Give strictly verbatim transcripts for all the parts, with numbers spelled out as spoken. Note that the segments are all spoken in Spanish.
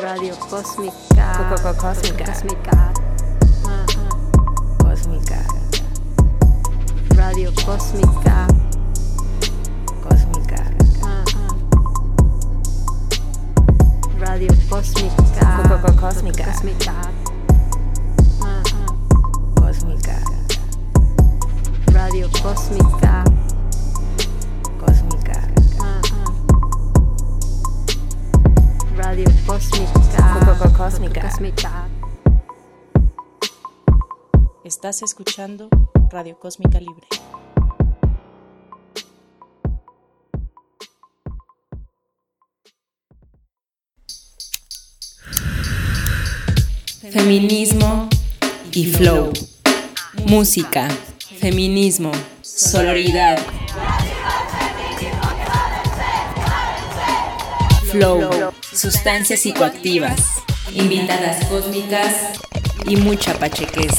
Radio Cósmica. Coco Cósmica. Cósmica. Cósmica. Radio Cósmica. Cósmica. Radio Cósmica. Coco Cósmica. Cósmica. Cósmica. Radio Cósmica. Cósmica. Radio Cósmica. Coco Cósmica. Cósmica. Estás escuchando Radio Cósmica Libre. Feminismo y flow. Música, feminismo, sororidad. Flow, sustancias psicoactivas, invitadas cósmicas y mucha pachequez.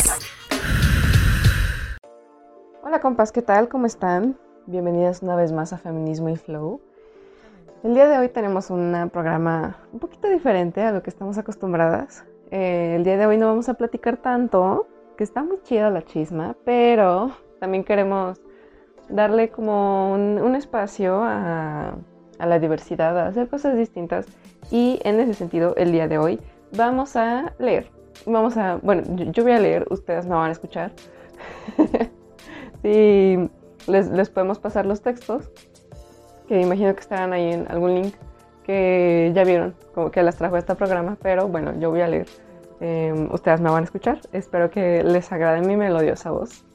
Hola compas, ¿qué tal? ¿Cómo están? Bienvenidas una vez más a Feminismo y Flow. El día de hoy tenemos un programa un poquito diferente a lo que estamos acostumbradas. Eh, el día de hoy no vamos a platicar tanto, que está muy chida la chisma, pero también queremos darle como un, un espacio a, a la diversidad, a hacer cosas distintas. Y en ese sentido, el día de hoy vamos a leer. Vamos a, bueno, yo, yo voy a leer, ustedes me van a escuchar. Sí, les, les podemos pasar los textos, que imagino que estarán ahí en algún link que ya vieron, como que las trajo este programa, pero bueno, yo voy a leer. Eh, ustedes me van a escuchar. Espero que les agrade mi melodiosa voz.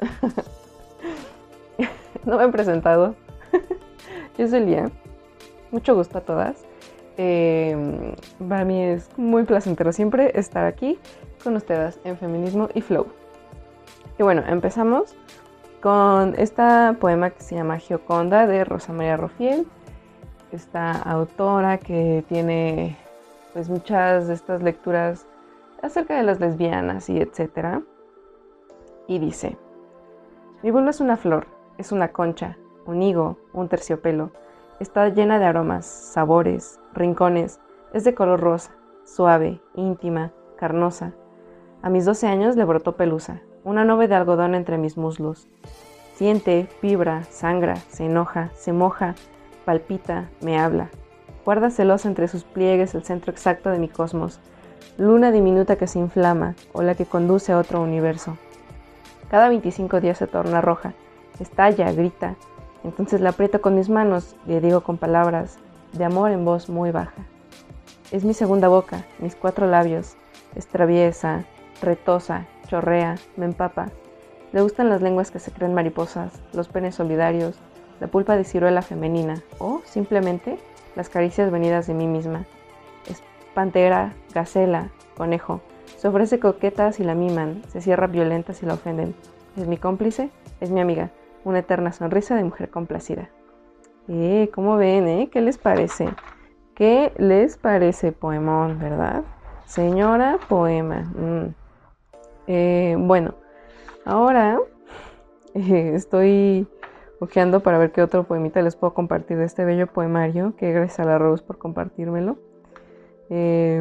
No me he presentado. Yo soy Lía. Mucho gusto a todas. Eh, para mí es muy placentero siempre estar aquí con ustedes en Feminismo y Flow. Y bueno, empezamos con esta poema que se llama Gioconda de Rosa María Rofiel. Esta autora que tiene pues muchas de estas lecturas acerca de las lesbianas y etcétera. Y dice: mi vulva es una flor, es una concha, un higo, un terciopelo. Está llena de aromas, sabores, rincones. Es de color rosa, suave, íntima, carnosa. A mis doce años le brotó pelusa, una nube de algodón entre mis muslos. Siente, vibra, sangra, se enoja, se moja, palpita, me habla. Guarda celosa entre sus pliegues el centro exacto de mi cosmos, luna diminuta que se inflama, o la que conduce a otro universo. Cada veinticinco días se torna roja, estalla, grita. Entonces la aprieto con mis manos y le digo con palabras de amor en voz muy baja. Es mi segunda boca, mis cuatro labios. Es traviesa, retosa, chorrea, me empapa. Le gustan las lenguas que se creen mariposas, los penes solidarios, la pulpa de ciruela femenina o, simplemente, las caricias venidas de mí misma. Es pantera, gacela, conejo. Se ofrece coqueta si la miman, se cierra violenta si la ofenden. Es mi cómplice, es mi amiga, una eterna sonrisa de mujer complacida. Eh, ¿cómo ven, eh? ¿Qué les parece? ¿Qué les parece poemón, verdad? Señora poema. Mm. Eh, bueno, ahora eh, estoy ojeando para ver qué otro poemita les puedo compartir de este bello poemario, que gracias a la Rose por compartírmelo. Eh,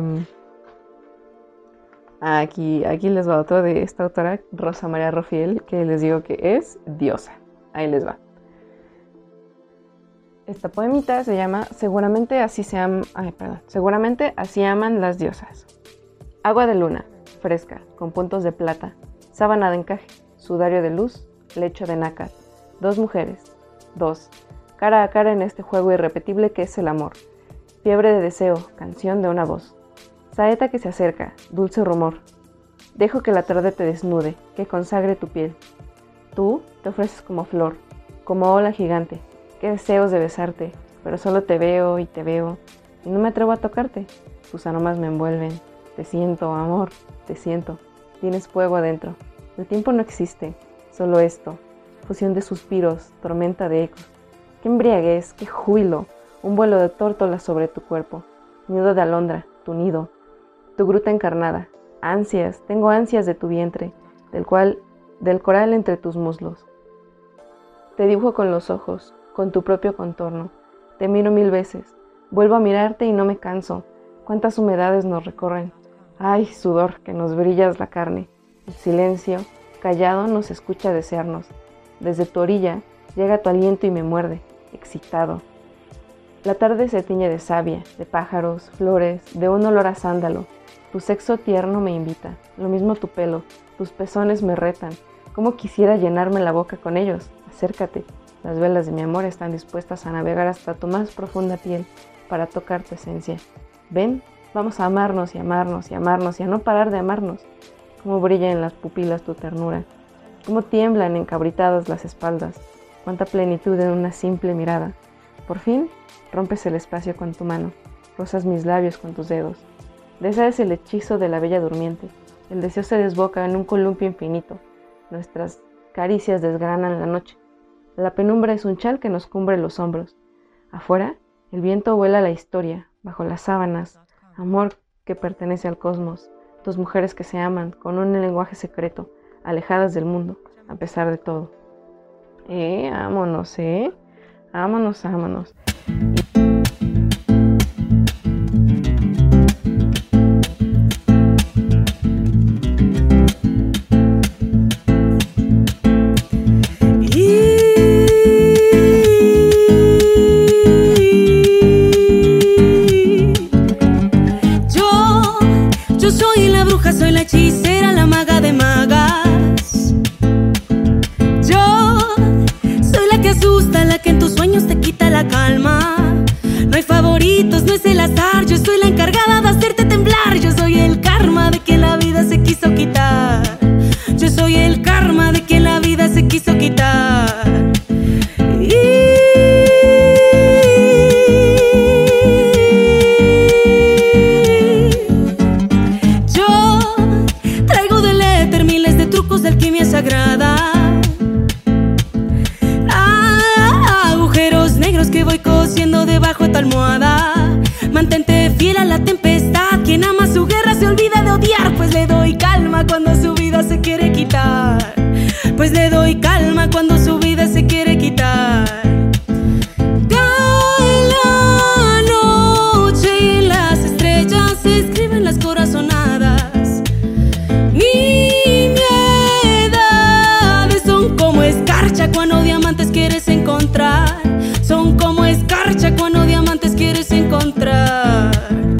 aquí, aquí les va otro de esta autora, Rosa María Rofiel, que les digo que es diosa. Ahí les va. Esta poemita se llama Seguramente así se aman, ay, perdón, Seguramente así aman las diosas. Agua de luna, fresca, con puntos de plata, sábana de encaje, sudario de luz, lecho de nácar. Dos mujeres, dos, cara a cara en este juego irrepetible que es el amor. Fiebre de deseo, canción de una voz. Saeta que se acerca, dulce rumor. Dejo que la tarde te desnude, que consagre tu piel. Tú te ofreces como flor, como ola gigante. Qué deseos de besarte, pero solo te veo y te veo, y no me atrevo a tocarte. Tus aromas me envuelven. Te siento, amor, te siento. Tienes fuego adentro. El tiempo no existe, solo esto. Fusión de suspiros, tormenta de ecos. Qué embriaguez, qué júbilo. Un vuelo de tórtola sobre tu cuerpo. Nido de alondra, tu nido. Tu gruta encarnada. Ansias, tengo ansias de tu vientre, del cual, del coral entre tus muslos. Te dibujo con los ojos, con tu propio contorno. Te miro mil veces. Vuelvo a mirarte y no me canso. cuántas humedades nos recorren. Ay, sudor, que nos brillas la carne. El silencio, callado, nos escucha desearnos. Desde tu orilla llega tu aliento y me muerde, excitado. La tarde se tiñe de savia, de pájaros, flores, de un olor a sándalo. Tu sexo tierno me invita, lo mismo tu pelo, tus pezones me retan. Cómo quisiera llenarme la boca con ellos. Acércate, las velas de mi amor están dispuestas a navegar hasta tu más profunda piel para tocar tu esencia. Ven, vamos a amarnos y amarnos y amarnos y a no parar de amarnos. Cómo brilla en las pupilas tu ternura, cómo tiemblan encabritadas las espaldas, cuánta plenitud en una simple mirada. Por fin, rompes el espacio con tu mano, rozas mis labios con tus dedos. Deseas el hechizo de la bella durmiente, el deseo se desboca en un columpio infinito, nuestras caricias desgranan la noche. La penumbra es un chal que nos cubre los hombros. Afuera, el viento vuela la historia, bajo las sábanas, amor que pertenece al cosmos, dos mujeres que se aman con un lenguaje secreto, alejadas del mundo, a pesar de todo. Eh, ámonos, eh, ámonos, ámonos. Soy la hechicera, la maga de magas. Yo soy la que asusta, la que en tus sueños te quita la calma. No hay favoritos, no es el azar. Yo soy la encargada de hacerte temblar. Yo soy el karma de quien la vida se quiso quitar. Yo soy el karma de quien la vida se quiso quitar. Alquimia sagrada, ah, agujeros negros que voy cosiendo debajo de tu almohada. Mantente fiel a la tempestad. Quien ama su guerra se olvida de odiar. Pues le doy calma cuando su vida se quiere quitar. Pues le doy calma cuando su vida se quiere quitar. Cae la noche y en las estrellas se escriben las corazonadas. Mi cuando diamantes quieres encontrar, son como escarcha cuando diamantes quieres encontrar.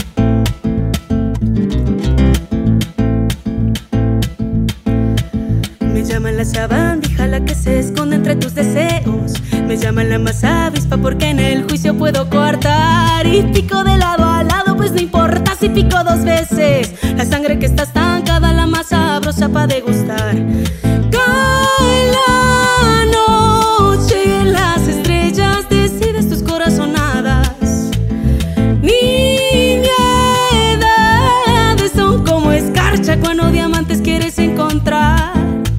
Me llaman la sabandija, la que se esconde entre tus deseos. Me llaman la más avispa porque en el juicio puedo coartar. Y pico de lado a lado, pues no importa si pico dos veces. La sangre que está estancada, la más sabrosa pa' degustar. Cae la noche y en las estrellas decides tus corazonadas. Ni miedades son como escarcha cuando diamantes quieres encontrar.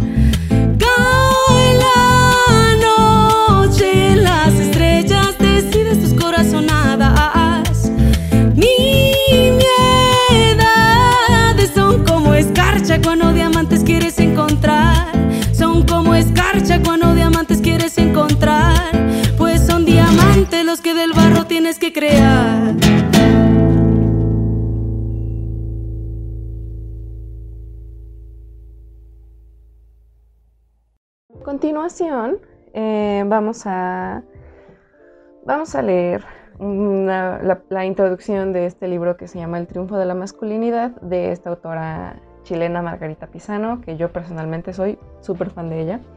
Cae la noche y en las estrellas decides tus corazonadas. Ni miedades son como escarcha cuando diamantes quieres encontrar. Son como escarcha cuando diamantes quieres encontrar. Pues son diamantes los que del barro tienes que crear. A continuación, eh, vamos a vamos a leer una, la, la introducción de este libro que se llama El triunfo de la masculinidad, de esta autora chilena Margarita Pisano, que yo personalmente soy súper fan de ella.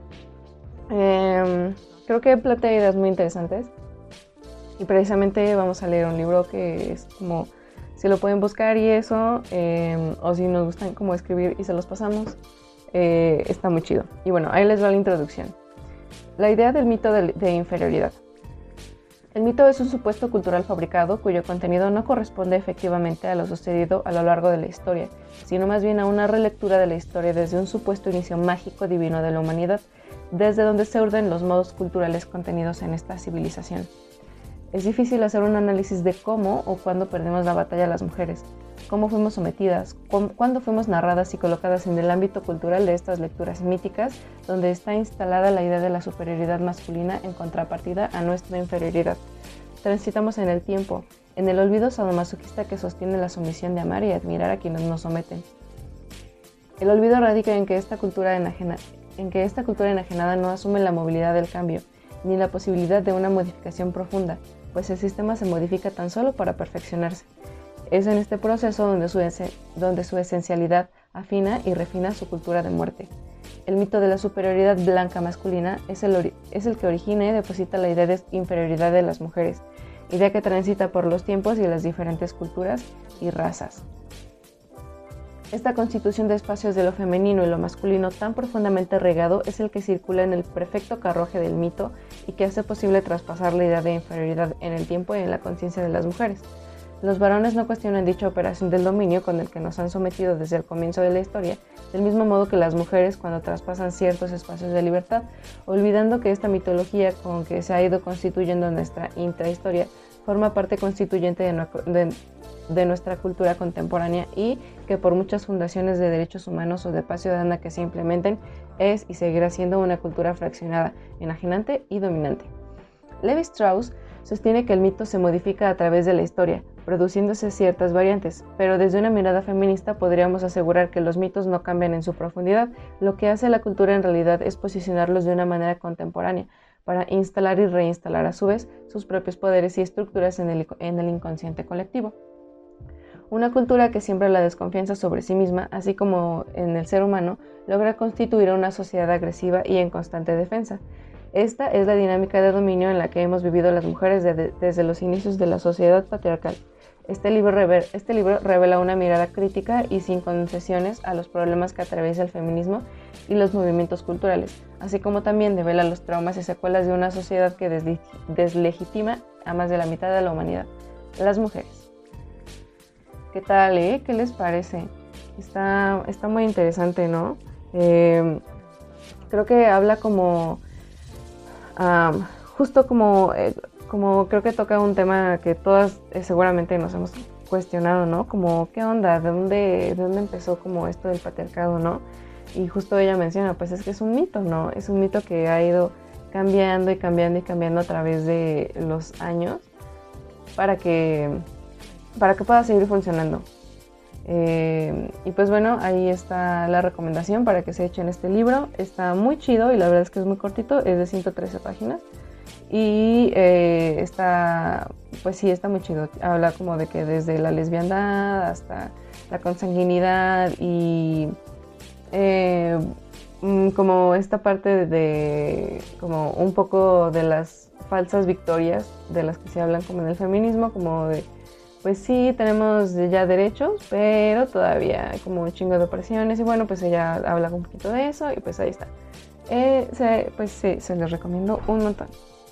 Eh, creo que plantea ideas muy interesantes y precisamente vamos a leer un libro que es como, si lo pueden buscar y eso, eh, o si nos gustan como escribir y se los pasamos, eh, está muy chido. Y bueno, ahí les va la introducción. La idea del mito de, de inferioridad. El mito es un supuesto cultural fabricado cuyo contenido no corresponde efectivamente a lo sucedido a lo largo de la historia, sino más bien a una relectura de la historia desde un supuesto inicio mágico divino de la humanidad, desde donde se urden los modos culturales contenidos en esta civilización. Es difícil hacer un análisis de cómo o cuándo perdimos la batalla las mujeres, cómo fuimos sometidas, cuándo fuimos narradas y colocadas en el ámbito cultural de estas lecturas míticas, donde está instalada la idea de la superioridad masculina en contrapartida a nuestra inferioridad. Transitamos en el tiempo, en el olvido sadomasoquista que sostiene la sumisión de amar y admirar a quienes nos someten. El olvido radica en que esta cultura enajena, en que esta cultura enajenada no asume la movilidad del cambio, ni la posibilidad de una modificación profunda, pues el sistema se modifica tan solo para perfeccionarse. Es en este proceso donde su, ese, donde su esencialidad afina y refina su cultura de muerte. El mito de la superioridad blanca masculina es el, ori- es el que origina y deposita la idea de inferioridad de las mujeres, idea que transita por los tiempos y las diferentes culturas y razas. Esta constitución de espacios de lo femenino y lo masculino tan profundamente regado es el que circula en el perfecto carruaje del mito y que hace posible traspasar la idea de inferioridad en el tiempo y en la conciencia de las mujeres. Los varones no cuestionan dicha operación del dominio con el que nos han sometido desde el comienzo de la historia, del mismo modo que las mujeres cuando traspasan ciertos espacios de libertad, olvidando que esta mitología con que se ha ido constituyendo nuestra intrahistoria forma parte constituyente de, no, de, de nuestra cultura contemporánea y que por muchas fundaciones de derechos humanos o de paz ciudadana que se implementen, es y seguirá siendo una cultura fraccionada, enajenante y dominante. Levi Strauss sostiene que el mito se modifica a través de la historia, produciéndose ciertas variantes, pero desde una mirada feminista podríamos asegurar que los mitos no cambian en su profundidad. Lo que hace la cultura en realidad es posicionarlos de una manera contemporánea, para instalar y reinstalar a su vez sus propios poderes y estructuras en el, en el inconsciente colectivo. Una cultura que siembra la desconfianza sobre sí misma, así como en el ser humano, logra constituir una sociedad agresiva y en constante defensa. Esta es la dinámica de dominio en la que hemos vivido las mujeres de, de, desde los inicios de la sociedad patriarcal. Este libro, rever, este libro revela una mirada crítica y sin concesiones a los problemas que atraviesa el feminismo y los movimientos culturales, así como también devela los traumas y secuelas de una sociedad que desle, deslegitima a más de la mitad de la humanidad, las mujeres. ¿Qué tal, eh? ¿Qué les parece? Está, está muy interesante, ¿no? Eh, creo que habla como... Um, justo como, eh, como creo que toca un tema que todas eh, seguramente nos hemos cuestionado, ¿no? Como, ¿qué onda? ¿De dónde, de dónde empezó como esto del patriarcado, no? Y justo ella menciona, pues es que es un mito, ¿no? Es un mito que ha ido cambiando y cambiando y cambiando a través de los años para que, para que pueda seguir funcionando. Eh, y pues bueno, ahí está la recomendación para que se echen este libro. Está muy chido y la verdad es que es muy cortito, es de ciento trece páginas y eh, está, pues sí, está muy chido. Habla como de que desde la lesbiandad hasta la consanguinidad y eh, como esta parte de, de como un poco de las falsas victorias de las que se hablan como en el feminismo, como de pues sí, tenemos ya derechos, pero todavía hay como un chingo de opresiones y bueno, pues ella habla un poquito de eso y pues ahí está. Eh, se, pues sí, se les recomiendo un montón.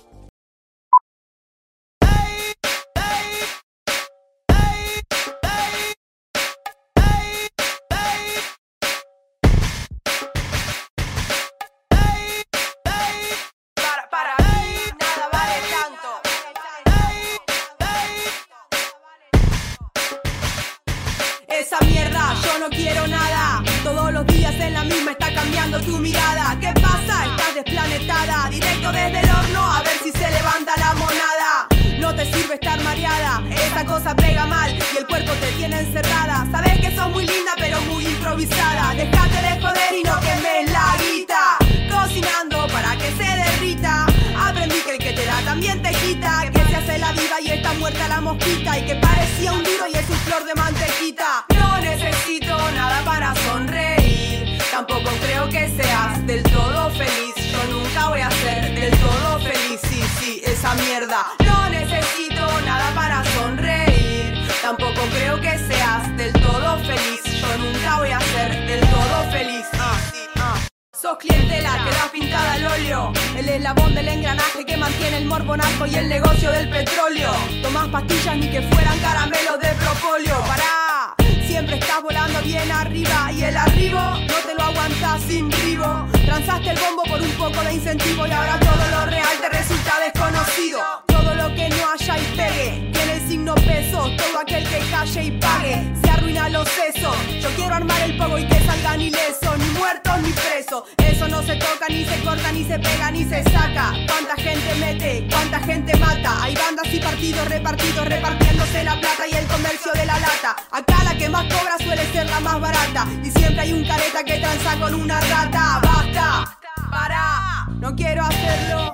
Esa mierda, yo no quiero nada. Todos los días en la misma está cambiando tu mirada. ¿Qué pasa? Estás desplanetada. Directo desde el horno a ver si se levanta la monada. No te sirve estar mareada, esa cosa pega mal y el cuerpo te tiene encerrada. Sabes que sos muy linda pero muy improvisada. Dejate de joder y no quemes la guita. Cocinando para que se derrita. Aprendí que el que te da también te quita. Que se hace la viva y está muerta la mosquita. Y que parecía un duro y es un flor de mantequita. No necesito nada para sonreír. Tampoco creo que seas del todo feliz. Yo nunca voy a ser del todo feliz. Sí, sí, esa mierda. No necesito nada para sonreír. Tampoco creo que seas del todo feliz. Yo nunca voy a ser del todo feliz. Ah, ah. Sos clientela, quedás pintada al óleo. El eslabón del engranaje que mantiene el morbonazo y el negocio del petróleo. Tomás pastillas ni que fueran caramelos de propóleo. Pará, siempre estás volando bien arriba. Y el arribo no te lo aguantás sin ribo. Transaste el bombo por un poco de incentivo. Y ahora todo lo real te resulta desconocido. Todo lo que no haya y pegue tiene el signo peso. Todo aquel que calle y pague se arruina los sesos. Yo quiero armar el pogo y que salgan ilesos. Ni muertos muertos ni presos. Eso no se toca, ni se corta, ni se pega, ni se saca. Cuánta gente mete, cuánta gente mata. Hay bandas y partidos repartidos, repartiéndose la plata y el comercio de la lata. Acá la que más cobra suele ser la más barata. Y siempre hay un careta que tranza con una rata. Basta, para, no quiero hacerlo.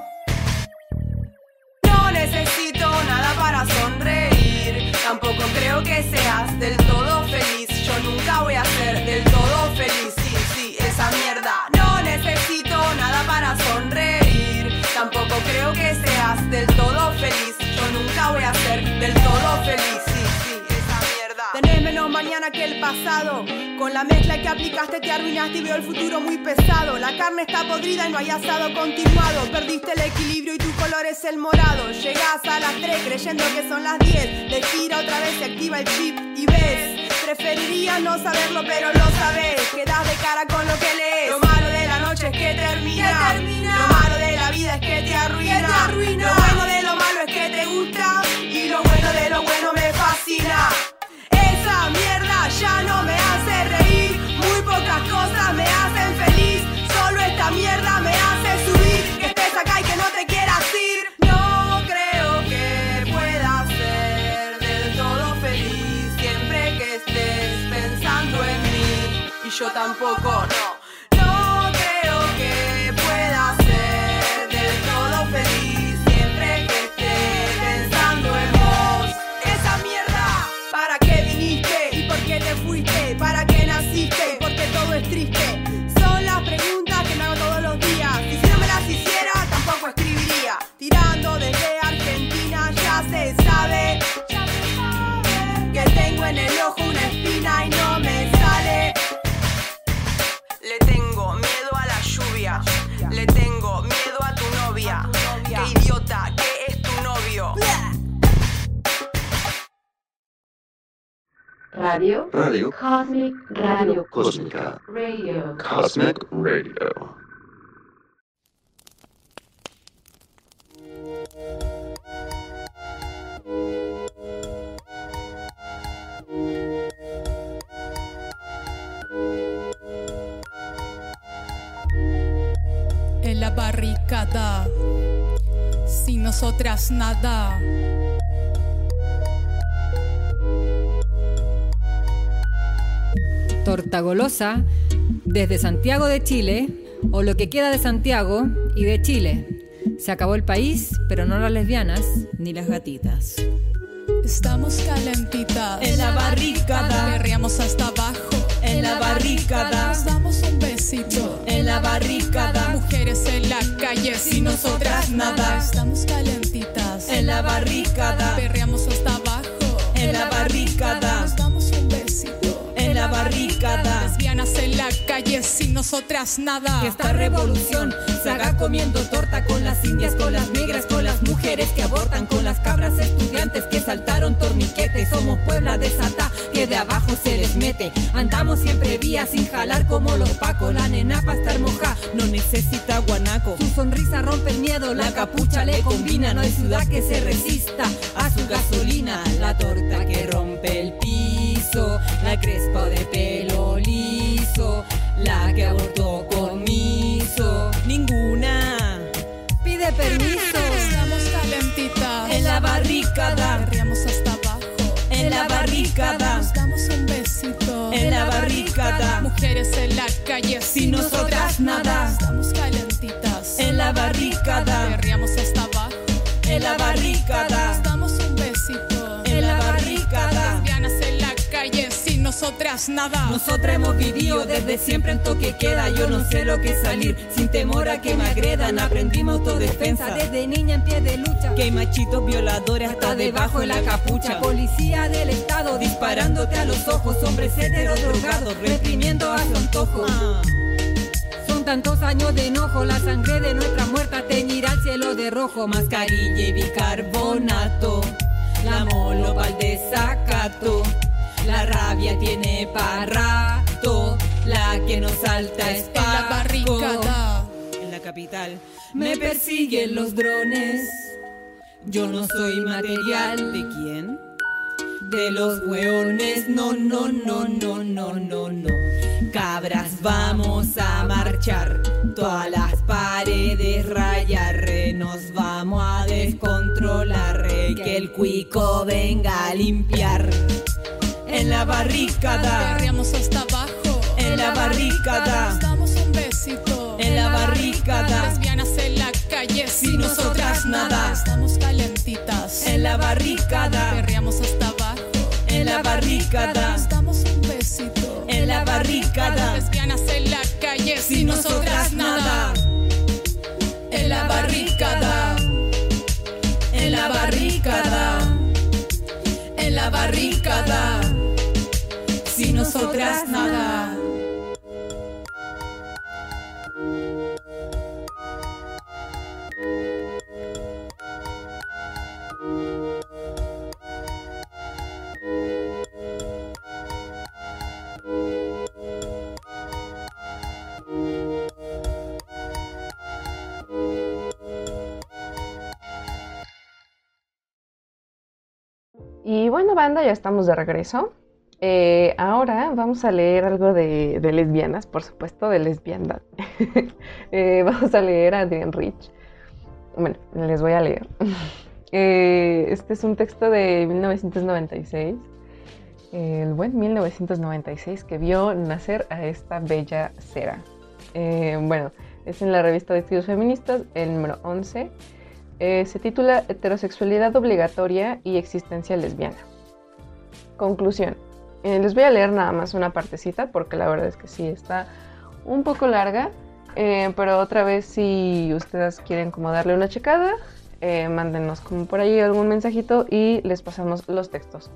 No necesito nada para sonreír. Tampoco creo que seas del todo feliz. Yo nunca voy a ser del todo feliz. Sí, sí, esa mierda. No necesito nada para sonreír. Tampoco creo que seas del todo feliz. Yo nunca voy a ser del todo feliz. Sí, sí, esa mierda. Tenés menos mañana que el pasado. Con la mezcla que aplicaste te arruinaste y veo el futuro muy pesado. La carne está podrida y no hay asado continuado. Perdiste el equilibrio y tu color es el morado. Llegás a las tres creyendo que son las diez. Le gira otra vez, se activa el chip y ves. Preferiría no saberlo pero lo sabes. Quedás de cara con lo que lees. Lo malo de la noche es que termina, que termina. Lo malo de la vida es que te arruina, que te arruina. Lo bueno de lo malo es que te gusta. Y lo bueno de lo bueno me fascina. Esa mierda ya no me hace reír. Muy pocas cosas me hacen feliz. Solo esta mierda me hace subir. Que estés acá y que no te quieras ir. No creo que puedas ser del todo feliz siempre que estés pensando en mí. Y yo tampoco, no. No creo que puedas ser del todo feliz siempre que estés pensando en vos. Esa mierda, ¿para qué viniste? ¿Y por qué te fuiste? ¿Para qué naciste? ¿Y por qué todo es triste? Son las preguntas que me hago todos los días. Y si no me las hiciera, tampoco escribiría. Tirando desde Argentina ya se sabe que tengo en el ojo una espina y no me sale. Le tengo miedo a la lluvia. Le tengo miedo a tu novia. Qué idiota, que es tu novio. Radio. Radio. Cosmic Radio. Cósmica. Radio. Cosmic Radio. En la barricada, sin nosotras nada. Torta golosa desde Santiago de Chile, o lo que queda de Santiago y de Chile. Se acabó el país, pero no las lesbianas ni las gatitas. Estamos calentitas en la barricada, perreamos hasta abajo en la barricada, nos damos un besito en la barricada, mujeres en la calle sin nosotras nada. Estamos calentitas en la barricada, perreamos hasta abajo en la barricada, nos damos un besito en la barricada, lesbianas en la calle sin nosotras nada. Que esta revolución se haga comiendo torta con las indias, con las negras, con las mujeres que abortan, con las cabras estudiantes que saltaron torniquetes. Somos Puebla desata que de abajo se les mete. Andamos siempre vías sin jalar como los pacos. La nena pa' estar moja no necesita guanaco. Su sonrisa rompe el miedo, la capucha le combina. No hay ciudad que se resista a su gasolina. La torta que rompe el piso, la crespa de pelo liso, la que abortó con miso. Ninguna pide permiso. Estamos calentitas en la barricada, perreamos hasta abajo en la barricada, nos damos un besito en la barricada, mujeres en la calle sin nosotras nada. Estamos calentitas en la barricada, perreamos hasta abajo en la barricada, nos damos un besito en la barricada, lesbianas en la calle sin nosotras nada. Nosotras hemos vivido desde siempre en toque queda. Yo no sé lo que es salir sin temor a que me agredan. Aprendimos autodefensa desde niña en pie de lucha. Que hay machitos violadores hasta debajo de la capucha. Policía del estado disparándote a los ojos. Hombres heteros drogados reprimiendo a su antojo. Ah. Son tantos años de enojo, la sangre de nuestra muerta teñirá el cielo de rojo. Mascarilla y bicarbonato, la molo pa'l desacato. La rabia tiene pa' rato, la que nos salta es Paco. En la barricada, en la capital, me persiguen los drones. Yo no soy material. ¿De quién? De los hueones. No, no, no, no, no, no, no. cabras, vamos a marchar, todas las paredes rayar, re, nos vamos a descontrolar, re, que el cuico venga a limpiar. En la barricada, perreamos hasta abajo. En la barricada, nos damos un besito. En la barricada, lesbianas en la calle, sin nosotras nada. Estamos calentitas. En la barricada, perreamos hasta abajo. En la barricada, nos damos un besito. En la barricada, lesbianas en la calle, sin nosotras nada. En la barricada, en la barricada, en la barricada, sin nosotras nada. Y bueno, banda, ya estamos de regreso. Eh, ahora vamos a leer algo de, de lesbianas, por supuesto, de lesbiandad. eh, vamos a leer a Adrienne Rich. Bueno, les voy a leer. eh, este es un texto de mil novecientos noventa y seis. Eh, el buen mil novecientos noventa y seis que vio nacer a esta bella cera. Eh, bueno, es en la revista de Estudios Feministas, el número once. Eh, se titula Heterosexualidad obligatoria y existencia lesbiana. Conclusión. Eh, les voy a leer nada más una partecita porque la verdad es que sí está un poco larga, eh, pero otra vez si ustedes quieren como darle una checada, eh, mándenos como por ahí algún mensajito y les pasamos los textos.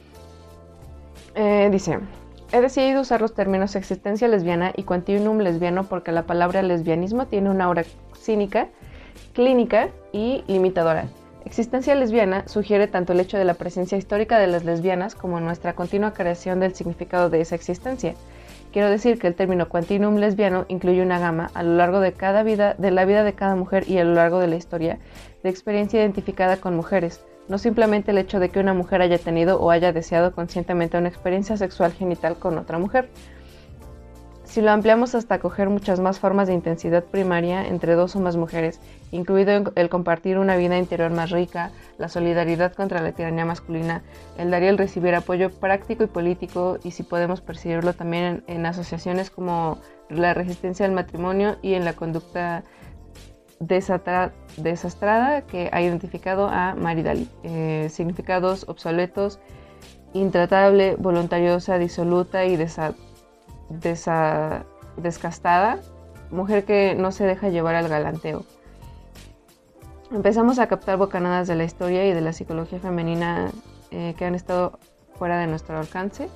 Eh, dice: he decidido usar los términos existencia lesbiana y continuum lesbiano porque la palabra lesbianismo tiene una aura cínica, clínica y limitadora. Existencia lesbiana sugiere tanto el hecho de la presencia histórica de las lesbianas como nuestra continua creación del significado de esa existencia. Quiero decir que el término continuum lesbiano incluye una gama a lo largo de cada vida, de la vida de cada mujer y a lo largo de la historia, de experiencia identificada con mujeres, no simplemente el hecho de que una mujer haya tenido o haya deseado conscientemente una experiencia sexual genital con otra mujer. Si lo ampliamos hasta acoger muchas más formas de intensidad primaria entre dos o más mujeres, incluido el compartir una vida interior más rica, la solidaridad contra la tiranía masculina, el dar y el recibir apoyo práctico y político, y si podemos percibirlo también en, en asociaciones como la resistencia al matrimonio y en la conducta desatra, desastrada que ha identificado a Mary Daly. Eh, significados obsoletos, intratable, voluntariosa, disoluta y desa Desa, descastada, mujer que no se deja llevar al galanteo. Empezamos a captar bocanadas de la historia y de la psicología femenina eh, que han estado fuera de nuestro alcance,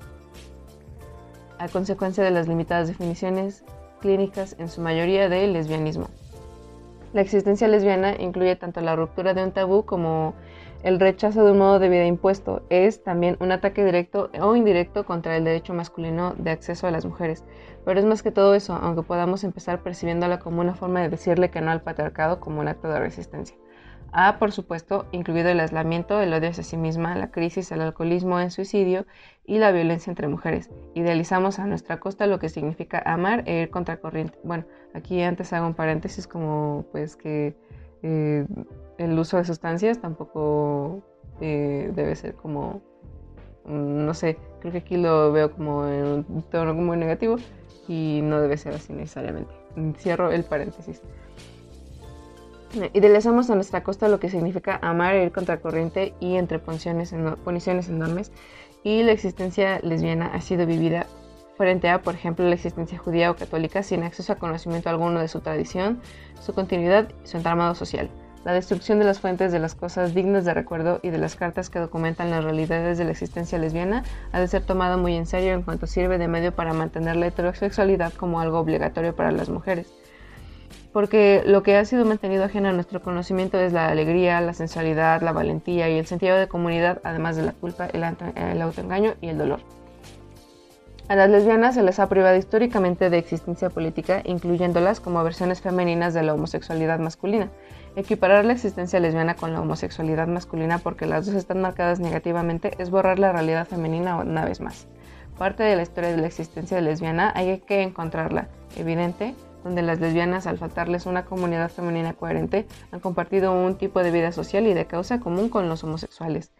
a consecuencia de las limitadas definiciones clínicas, en su mayoría, del lesbianismo. La existencia lesbiana incluye tanto la ruptura de un tabú como el rechazo de un modo de vida impuesto. Es también un ataque directo o indirecto contra el derecho masculino de acceso a las mujeres. Pero es más que todo eso, aunque podamos empezar percibiéndola como una forma de decirle que no al patriarcado como un acto de resistencia. Ha, por supuesto, incluido el aislamiento, el odio hacia sí misma, la crisis, el alcoholismo, el suicidio y la violencia entre mujeres. Idealizamos a nuestra costa lo que significa amar e ir contracorriente. Bueno, aquí antes hago un paréntesis como pues que eh, el uso de sustancias tampoco eh, debe ser como, no sé, creo que aquí lo veo como en un tono muy negativo y no debe ser así necesariamente. Cierro el paréntesis. Idealizamos a nuestra costa lo que significa amar e ir contracorriente y entre posiciones, posiciones enormes, y la existencia lesbiana ha sido vivida frente a, por ejemplo, la existencia judía o católica sin acceso a conocimiento alguno de su tradición, su continuidad y su entramado social. La destrucción de las fuentes de las cosas dignas de recuerdo y de las cartas que documentan las realidades de la existencia lesbiana ha de ser tomada muy en serio en cuanto sirve de medio para mantener la heterosexualidad como algo obligatorio para las mujeres. Porque lo que ha sido mantenido ajeno a nuestro conocimiento es la alegría, la sensualidad, la valentía y el sentido de comunidad, además de la culpa, el, el autoengaño y el dolor. A las lesbianas se les ha privado históricamente de existencia política, incluyéndolas como versiones femeninas de la homosexualidad masculina. Equiparar la existencia lesbiana con la homosexualidad masculina porque las dos están marcadas negativamente es borrar la realidad femenina una vez más. parte de la historia de la existencia lesbiana hay que encontrarla evidente, donde las lesbianas, al faltarles una comunidad femenina coherente, han compartido un tipo de vida social y de causa común con los homosexuales.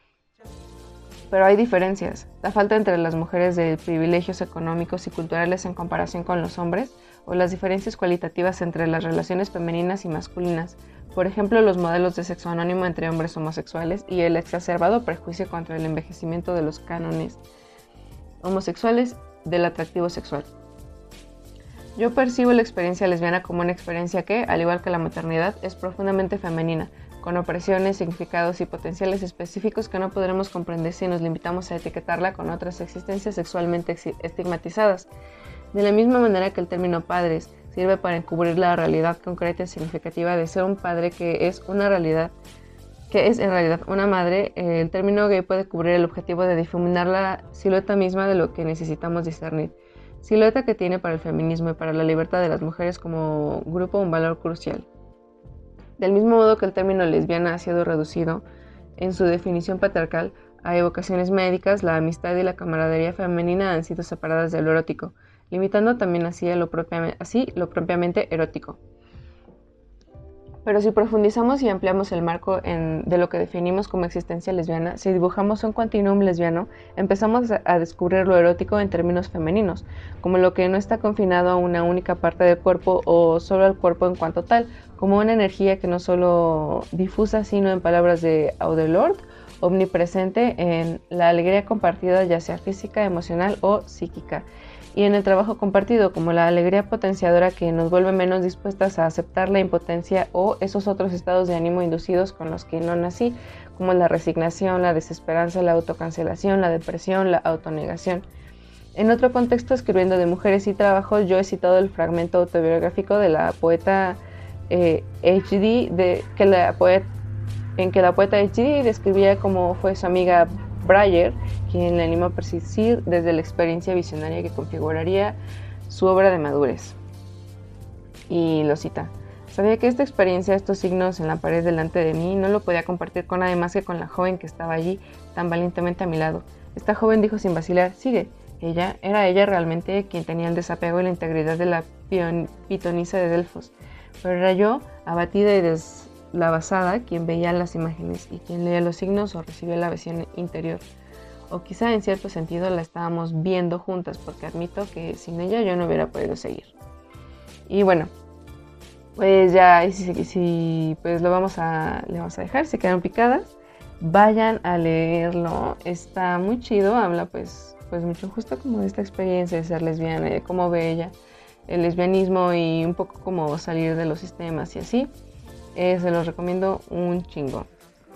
Pero hay diferencias. La falta entre las mujeres de privilegios económicos y culturales en comparación con los hombres, o las diferencias cualitativas entre las relaciones femeninas y masculinas. Por ejemplo, los modelos de sexo anónimo entre hombres homosexuales y el exacerbado prejuicio contra el envejecimiento de los cánones homosexuales del atractivo sexual. Yo percibo la experiencia lesbiana como una experiencia que, al igual que la maternidad, es profundamente femenina, con opresiones, significados y potenciales específicos que no podremos comprender si nos limitamos a etiquetarla con otras existencias sexualmente estigmatizadas. De la misma manera que el término padres sirve para encubrir la realidad concreta y significativa de ser un padre que es una realidad, que es en realidad una madre, eh, el término gay puede cubrir el objetivo de difuminar la silueta misma de lo que necesitamos discernir. Silueta que tiene para el feminismo y para la libertad de las mujeres como grupo un valor crucial. Del mismo modo que el término lesbiana ha sido reducido en su definición patriarcal a evocaciones médicas, la amistad y la camaradería femenina han sido separadas de lo erótico, limitando también así lo, propiamente, así lo propiamente erótico. Pero si profundizamos y ampliamos el marco en, de lo que definimos como existencia lesbiana, si dibujamos un continuum lesbiano, empezamos a, a descubrir lo erótico en términos femeninos, como lo que no está confinado a una única parte del cuerpo o solo al cuerpo en cuanto tal, como una energía que no solo difusa, sino en palabras de Audre Lorde, omnipresente en la alegría compartida, ya sea física, emocional o psíquica, y en el trabajo compartido, como la alegría potenciadora que nos vuelve menos dispuestas a aceptar la impotencia o esos otros estados de ánimo inducidos con los que no nací, como la resignación, la desesperanza, la autocancelación, la depresión, la autonegación. En otro contexto, escribiendo de mujeres y trabajos, yo he citado el fragmento autobiográfico de la poeta eh, H D, de, que la poeta, en que la poeta H D describía cómo fue su amiga Breyer, quien le animó a persistir desde la experiencia visionaria que configuraría su obra de madurez. Y lo cita: sabía que esta experiencia, estos signos en la pared delante de mí, no lo podía compartir con nadie más que con la joven que estaba allí, tan valientemente a mi lado. Esta joven dijo sin vacilar: sigue. Ella, era ella realmente quien tenía el desapego y la integridad de la pitonisa de Delfos, pero era yo, abatida y des la basada, quien veía las imágenes y quien leía los signos o recibía la visión interior. O quizá en cierto sentido la estábamos viendo juntas, porque admito que sin ella yo no hubiera podido seguir. Y bueno, pues ya, si, si pues lo vamos a, le vamos a dejar, se quedaron picadas, vayan a leerlo, está muy chido, habla pues, pues mucho justo como de esta experiencia de ser lesbiana, de cómo ve ella el lesbianismo y un poco como salir de los sistemas y así. Eh, se los recomiendo un chingo.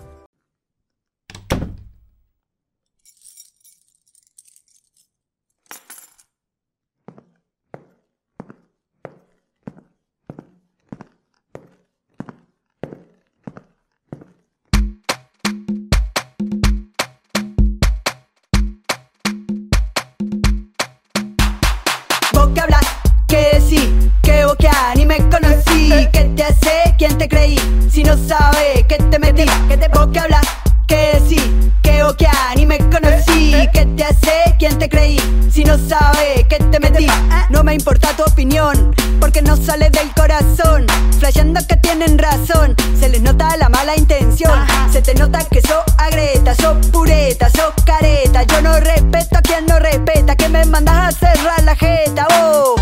Vos que hablas, que decís, que boquear ni me conocí, que te hace, quién te creí, si no sabe que te metí, que te vos que hablas, que decís, que boquear ni me conocí, que te hace, quién te creí, si no sabe que te metí. No me importa tu opinión, porque no sale del corazón, flasheando que tienen razón, se les nota la mala intención, se te nota que sos agreta, sos pureta, sos careta, yo no respeto a quien no respeta, que me mandas a cerrar la jeta, oh.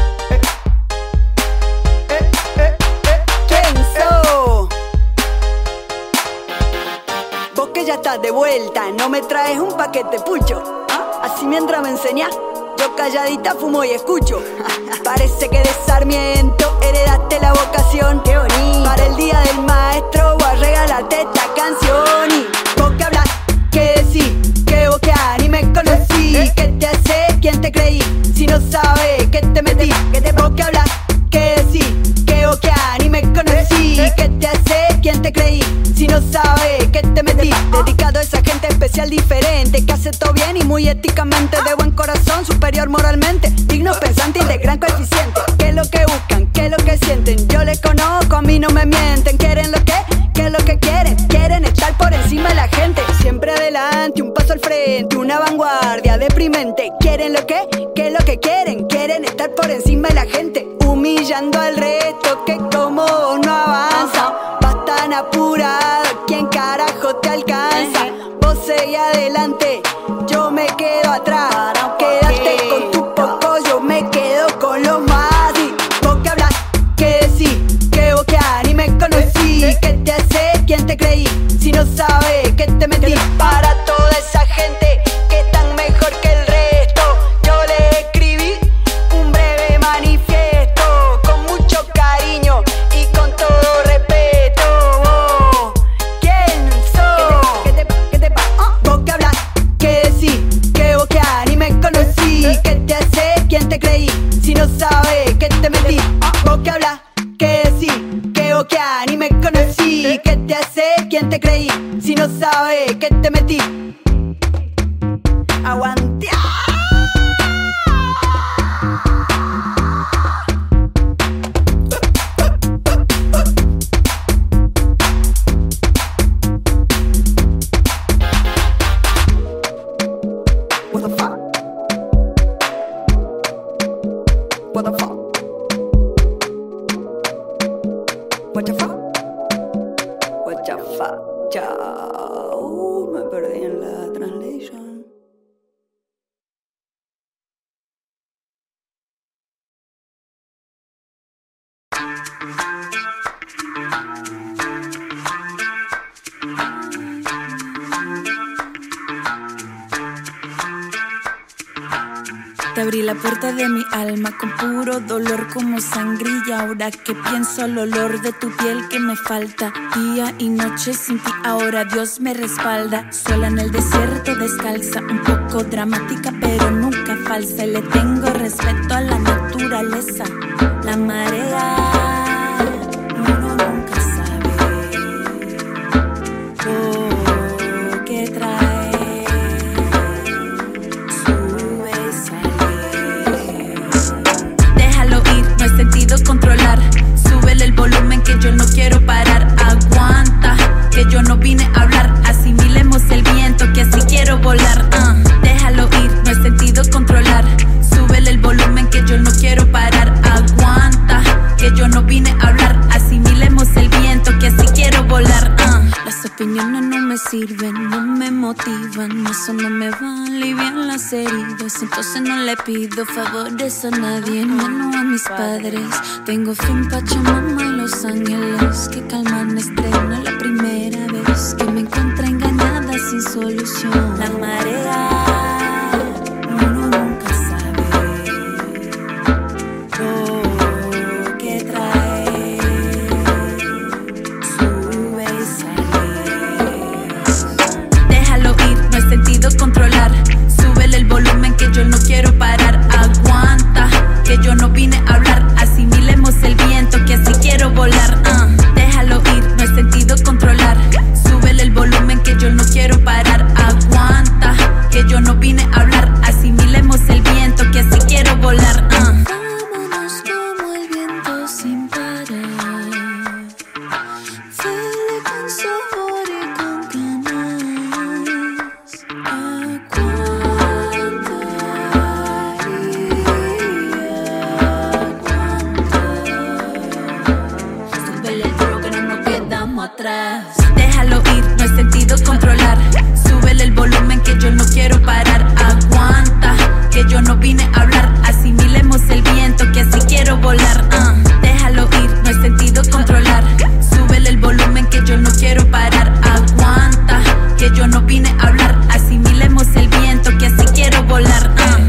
Ya estás de vuelta, no me traes un paquete pucho, ¿ah? Así mientras me enseñas, yo calladita fumo y escucho. Parece que de Sarmiento heredaste la vocación. Qué bonito. Para el día del maestro voy a regalarte esta canción. Y vos que hablas, que decís, que boquear ni me conocí, que te hace, quién te creí, si no sabes que te metí, que te vos que hablas, que decís, que boquear ni me conocí, que te hace, quién te creí, si no sabes que te metí. Dedicado a esa gente especial diferente, que hace todo bien y muy éticamente, de buen corazón, superior moralmente, digno pensante y de gran coeficiente. ¿Qué es lo que buscan? ¿Qué es lo que sienten? Yo les conozco, a mí no me mienten. ¿Quieren lo que? ¿Qué es lo que quieren? Quieren estar por encima de la gente, siempre de adelante, un paso al frente, una vanguardia deprimente. Quieren lo que, que es lo que quieren, quieren estar por encima de la gente, humillando al resto que como vos no avanza. Vas tan apurado, ¿quién carajo te alcanza? Vos seguí adelante, yo me quedo atrás. Quédate con tu poco, yo me quedo con lo más. Y vos que hablas, que decís, que boquear y me conocí. ¿Qué te hace? ¿Quién te creí? Si no sabes que te metí. Para toda esa gente que están mejor que el resto, yo le escribí un breve manifiesto con mucho cariño y con todo respeto. Oh, ¿quién sos? ¿Qué te pa? ¿Qué te pa? Oh, vos que hablas, que decís, que boquear y me conocí. ¿Qué te hace? ¿Quién te creí? Si no sabes que te metí. Vos que hablas, que decís, que boquear y me conocí. ¿Qué te hace? ¿Quién te creí? Si no sabes que te metí. Aguante. What the fuck? What the fuck? What the fuck? What the fuck? Chao, me perdí en la translation. Te abrí la puerta de mi alma con puro dolor como sangre. Y ahora que pienso al olor de tu piel que me falta. Día y noche sin ti, ahora Dios me respalda. Sola en el desierto descalza, un poco dramática pero nunca falsa. Y le tengo respeto a la naturaleza, la marea. Uno nunca sabe lo que trae. Controlar, súbele el volumen que yo no quiero parar. Aguanta, que yo no vine a hablar. Asimilemos el viento que así quiero volar. uh, Déjalo ir, no he sentido controlar. Súbele el volumen que yo no quiero parar. Aguanta, que yo no vine a hablar. Asimilemos el viento que así quiero volar. uh. Las opiniones no me sirven, no me motivan. Eso no me va a aliviar las heridas. Entonces no le pido favores a nadie, menos a mis padres. Tengo fe en Pachamama y Los Ángeles que calman estrés. No es la primera vez que me encuentro engañada sin solución. La marea, uno nunca sabe lo que trae. Sube y sale. Déjalo ir, no he sentido controlar. Súbele el volumen que yo no quiero parar. Aguanta, que yo no vine a hablar. Asimilemos el viento que así quiero volar. uh. Déjalo ir, no he sentido controlar. Súbele el volumen que yo no quiero parar. Aguanta, que yo no vine a hablar. Asimilemos el viento que así quiero volar. uh. Vámonos como el viento sin parar. Fele con sabor y con ganas. Aguanta. Atrás. Déjalo ir, no he sentido controlar. Súbele el volumen que yo no quiero parar. Aguanta, que yo no vine a hablar. Asimilemos el viento que así quiero volar. uh. Déjalo ir, no he sentido controlar. Súbele el volumen que yo no quiero parar. Aguanta, que yo no vine a hablar. Asimilemos el viento que así quiero volar. uh.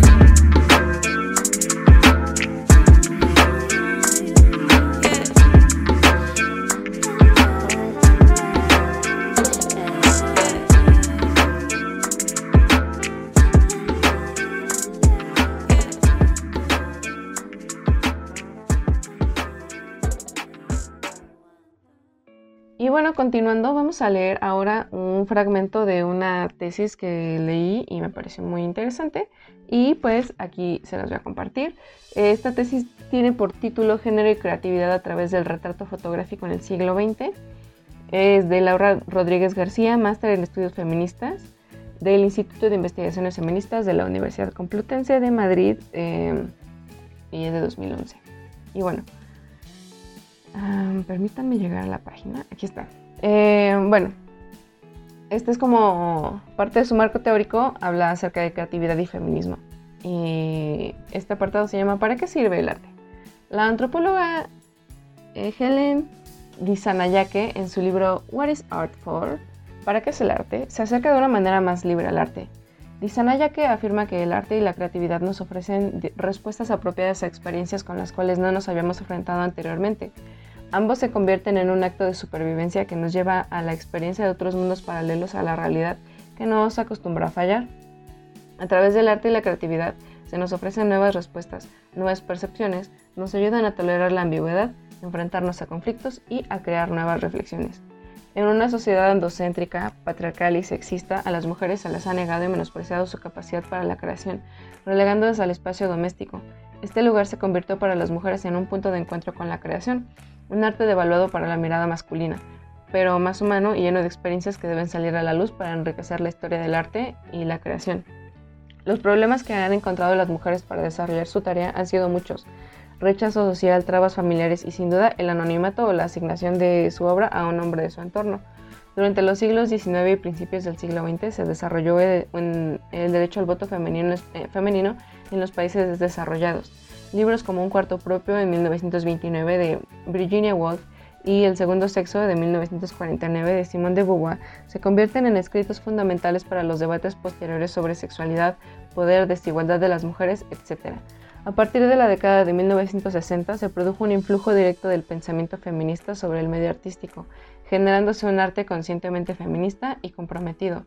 Y bueno, continuando, vamos a leer ahora un fragmento de una tesis que leí y me pareció muy interesante. Y pues aquí se las voy a compartir. Esta tesis tiene por título Género y creatividad a través del retrato fotográfico en el siglo veinte. Es de Laura Rodríguez García, máster en estudios feministas. del Instituto de Investigaciones Feministas de la Universidad Complutense de Madrid, eh, y es de dos mil once. Y bueno, um, permítanme llegar a la página. Aquí está. Eh, bueno, este es como parte de su marco teórico, habla acerca de creatividad y feminismo. Y este apartado se llama ¿Para qué sirve el arte? La antropóloga eh, Helen Dissanayake, en su libro What is Art For? ¿Para qué es el arte?, se acerca de una manera más libre al arte. Dissanayake afirma que el arte y la creatividad nos ofrecen respuestas apropiadas a experiencias con las cuales no nos habíamos enfrentado anteriormente. Ambos se convierten en un acto de supervivencia que nos lleva a la experiencia de otros mundos paralelos a la realidad que nos acostumbra a fallar. A través del arte y la creatividad se nos ofrecen nuevas respuestas, nuevas percepciones, nos ayudan a tolerar la ambigüedad, enfrentarnos a conflictos y a crear nuevas reflexiones. En una sociedad androcéntrica, patriarcal y sexista, a las mujeres se les ha negado y menospreciado su capacidad para la creación, relegándolas al espacio doméstico. Este lugar se convirtió para las mujeres en un punto de encuentro con la creación, un arte devaluado para la mirada masculina, pero más humano y lleno de experiencias que deben salir a la luz para enriquecer la historia del arte y la creación. Los problemas que han encontrado las mujeres para desarrollar su tarea han sido muchos: rechazo social, trabas familiares y, sin duda, el anonimato o la asignación de su obra a un hombre de su entorno. Durante los siglos diecinueve y principios del siglo veinte se desarrolló el, el derecho al voto femenino, eh, femenino en los países desarrollados. Libros como Un cuarto propio en mil novecientos veintinueve de Virginia Woolf y El segundo sexo de mil novecientos cuarenta y nueve de Simone de Beauvoir se convierten en escritos fundamentales para los debates posteriores sobre sexualidad, poder, desigualdad de las mujeres, etcétera. A partir de la década de mil novecientos sesenta se produjo un influjo directo del pensamiento feminista sobre el medio artístico, generándose un arte conscientemente feminista y comprometido.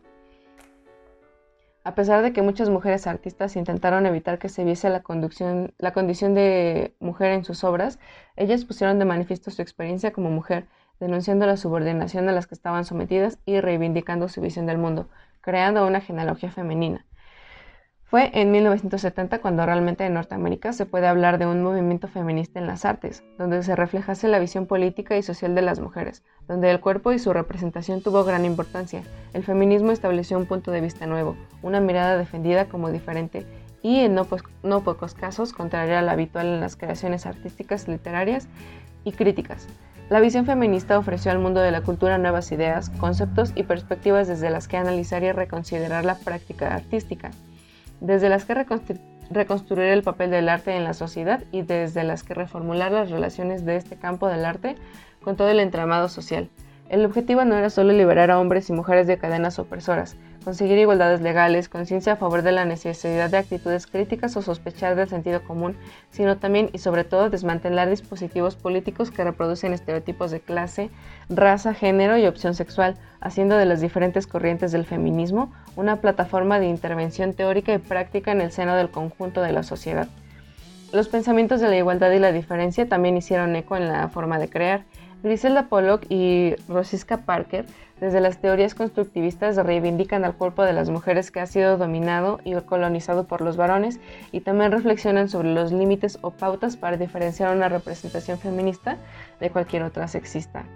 A pesar de que muchas mujeres artistas intentaron evitar que se viese la, conducción, la condición de mujer en sus obras, ellas pusieron de manifiesto su experiencia como mujer, denunciando la subordinación a las que estaban sometidas y reivindicando su visión del mundo, creando una genealogía femenina. Fue en mil novecientos setenta cuando realmente en Norteamérica se puede hablar de un movimiento feminista en las artes, donde se reflejase la visión política y social de las mujeres, donde el cuerpo y su representación tuvo gran importancia. El feminismo estableció un punto de vista nuevo, una mirada defendida como diferente y, en no, po- no pocos casos, contraria a la habitual en las creaciones artísticas, literarias y críticas. La visión feminista ofreció al mundo de la cultura nuevas ideas, conceptos y perspectivas desde las que analizar y reconsiderar la práctica artística, desde las que reconstru- reconstruir el papel del arte en la sociedad y desde las que reformular las relaciones de este campo del arte con todo el entramado social. El objetivo no era solo liberar a hombres y mujeres de cadenas opresoras, conseguir igualdades legales, conciencia a favor de la necesidad de actitudes críticas o sospechar del sentido común, sino también y sobre todo desmantelar dispositivos políticos que reproducen estereotipos de clase, raza, género y opción sexual, haciendo de las diferentes corrientes del feminismo una plataforma de intervención teórica y práctica en el seno del conjunto de la sociedad. Los pensamientos de la igualdad y la diferencia también hicieron eco en la forma de crear. Griselda Pollock y Rosicka Parker, desde las teorías constructivistas, reivindican al cuerpo de las mujeres que ha sido dominado y colonizado por los varones y también reflexionan sobre los límites o pautas para diferenciar una representación feminista de cualquier otra sexista.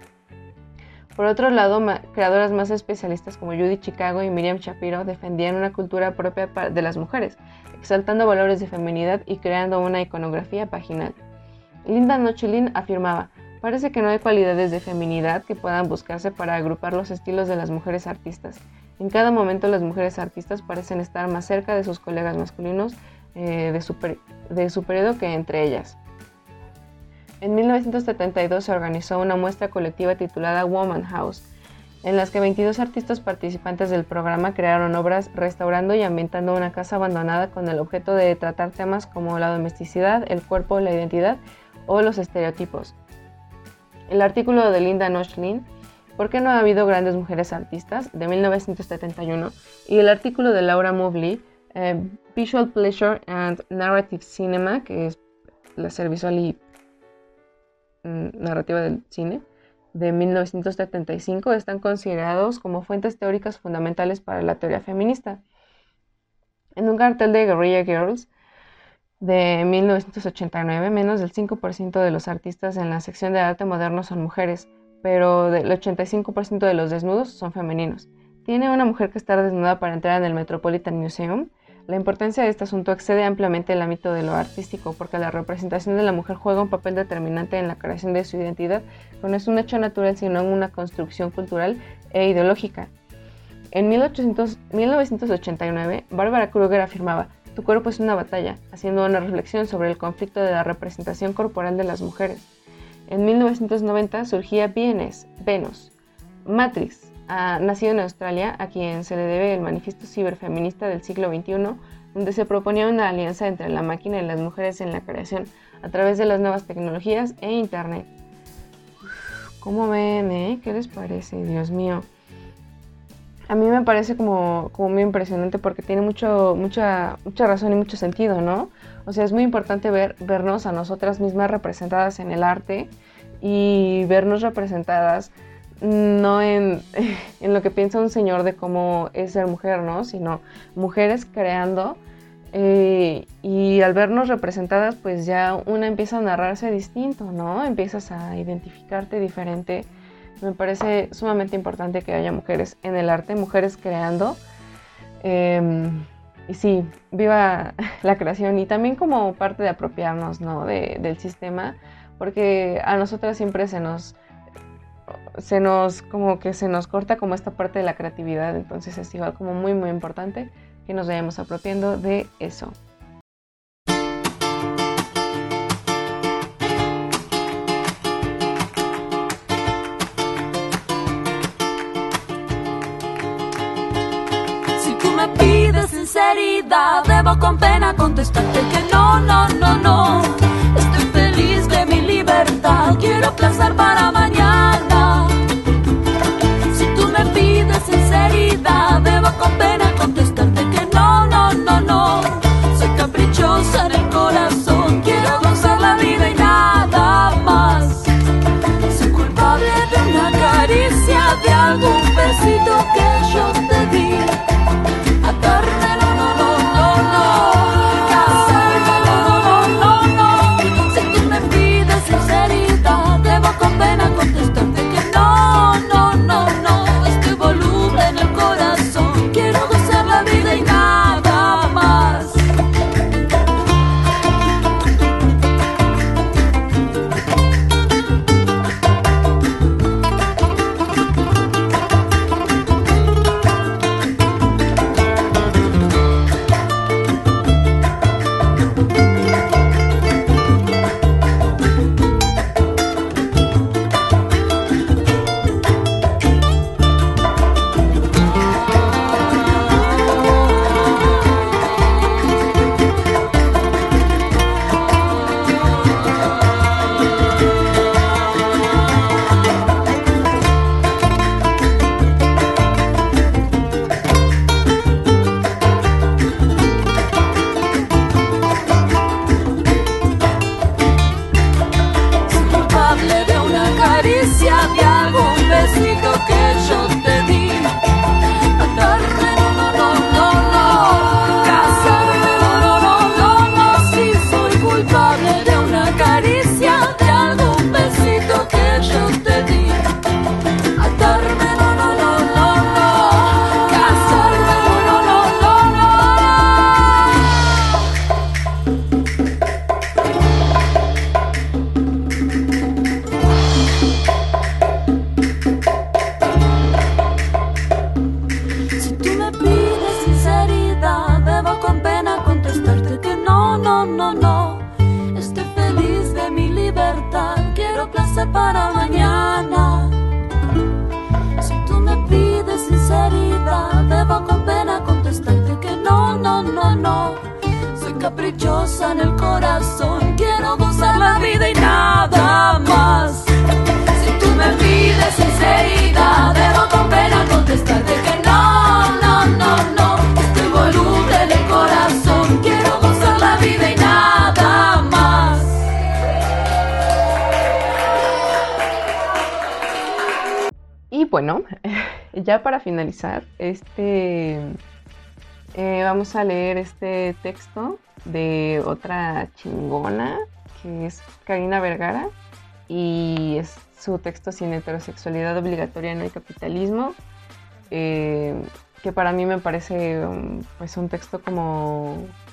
Por otro lado, ma- creadoras más especialistas como Judy Chicago y Miriam Shapiro defendían una cultura propia de las mujeres, exaltando valores de feminidad y creando una iconografía paginal. Linda Nochlin afirmaba: parece que no hay cualidades de feminidad que puedan buscarse para agrupar los estilos de las mujeres artistas. En cada momento las mujeres artistas parecen estar más cerca de sus colegas masculinos eh, de, su per- de su periodo que entre ellas. En mil novecientos setenta y dos se organizó una muestra colectiva titulada Woman House, en las que veintidós artistas participantes del programa crearon obras restaurando y ambientando una casa abandonada con el objeto de tratar temas como la domesticidad, el cuerpo, la identidad o los estereotipos. El artículo de Linda Nochlin, ¿por qué no ha habido grandes mujeres artistas?, de mil novecientos setenta y uno, y el artículo de Laura Mobley, eh, Visual Pleasure and Narrative Cinema, que es placer visual y mm, narrativa del cine, de mil novecientos setenta y cinco, están considerados como fuentes teóricas fundamentales para la teoría feminista. En un cartel de Guerrilla Girls de mil novecientos ochenta y nueve, menos del cinco por ciento de los artistas en la sección de arte moderno son mujeres, pero el ochenta y cinco por ciento de los desnudos son femeninos. ¿Tiene una mujer que estar desnuda para entrar en el Metropolitan Museum? La importancia de este asunto excede ampliamente el ámbito de lo artístico, porque la representación de la mujer juega un papel determinante en la creación de su identidad, que no es un hecho natural, sino una construcción cultural e ideológica. En mil novecientos ochenta y nueve, Barbara Kruger afirmaba: "Tu cuerpo es una batalla", haciendo una reflexión sobre el conflicto de la representación corporal de las mujeres. En mil novecientos noventa surgía V N S, Venus. Matrix, uh, nacido en Australia, a quien se le debe el manifiesto ciberfeminista del siglo veintiuno, donde se proponía una alianza entre la máquina y las mujeres en la creación, a través de las nuevas tecnologías e Internet. ¿Cómo ven, eh? ¿Qué les parece? Dios mío. A mí me parece como, como muy impresionante porque tiene mucho, mucha, mucha razón y mucho sentido, ¿no? O sea, es muy importante ver, vernos a nosotras mismas representadas en el arte y vernos representadas no en, en lo que piensa un señor de cómo es ser mujer, ¿no? Sino mujeres creando eh, y al vernos representadas, pues ya una empieza a narrarse distinto, ¿no? Empiezas a identificarte diferente. Me parece sumamente importante que haya mujeres en el arte, mujeres creando. Eh, y sí, viva la creación y también como parte de apropiarnos, ¿no? de, del sistema, porque a nosotras siempre se nos, se nos, como que se nos corta como esta parte de la creatividad, entonces es igual como muy muy importante que nos vayamos apropiando de eso. Me pides sinceridad, debo con pena contestarte que no, no, no, no. Estoy feliz de mi libertad, quiero placer para mañana. Si tú me pides sinceridad, debo con pena contestarte que no, no, no, no. Soy caprichosa en el corazón, quiero gozar la vida y nada más. Soy culpable de una caricia, de algún besito que yo te di. Atarme, no, no, no, no, no. Casarme, no, no, no, no, no. Si tú me pides sinceridad, debo con pena contestarte que no, no, no, no. Estoy voluble en el corazón, quiero gozar la vida y nada más. Para mañana. Si tú me pides sinceridad, debo con pena contestarte que no, no, no, no. Soy caprichosa en el corazón, quiero gozar la vida y nada más. Si tú me pides sinceridad, debo con pena contestarte que no, no, no, no. Estoy voluble en el corazón, quiero gozar la vida y nada más. Y bueno, ya para finalizar, este, eh, vamos a leer este texto de otra chingona, que es Karina Vergara, y es su texto Sin heterosexualidad obligatoria no hay capitalismo. eh, que para mí me parece um, pues un texto como,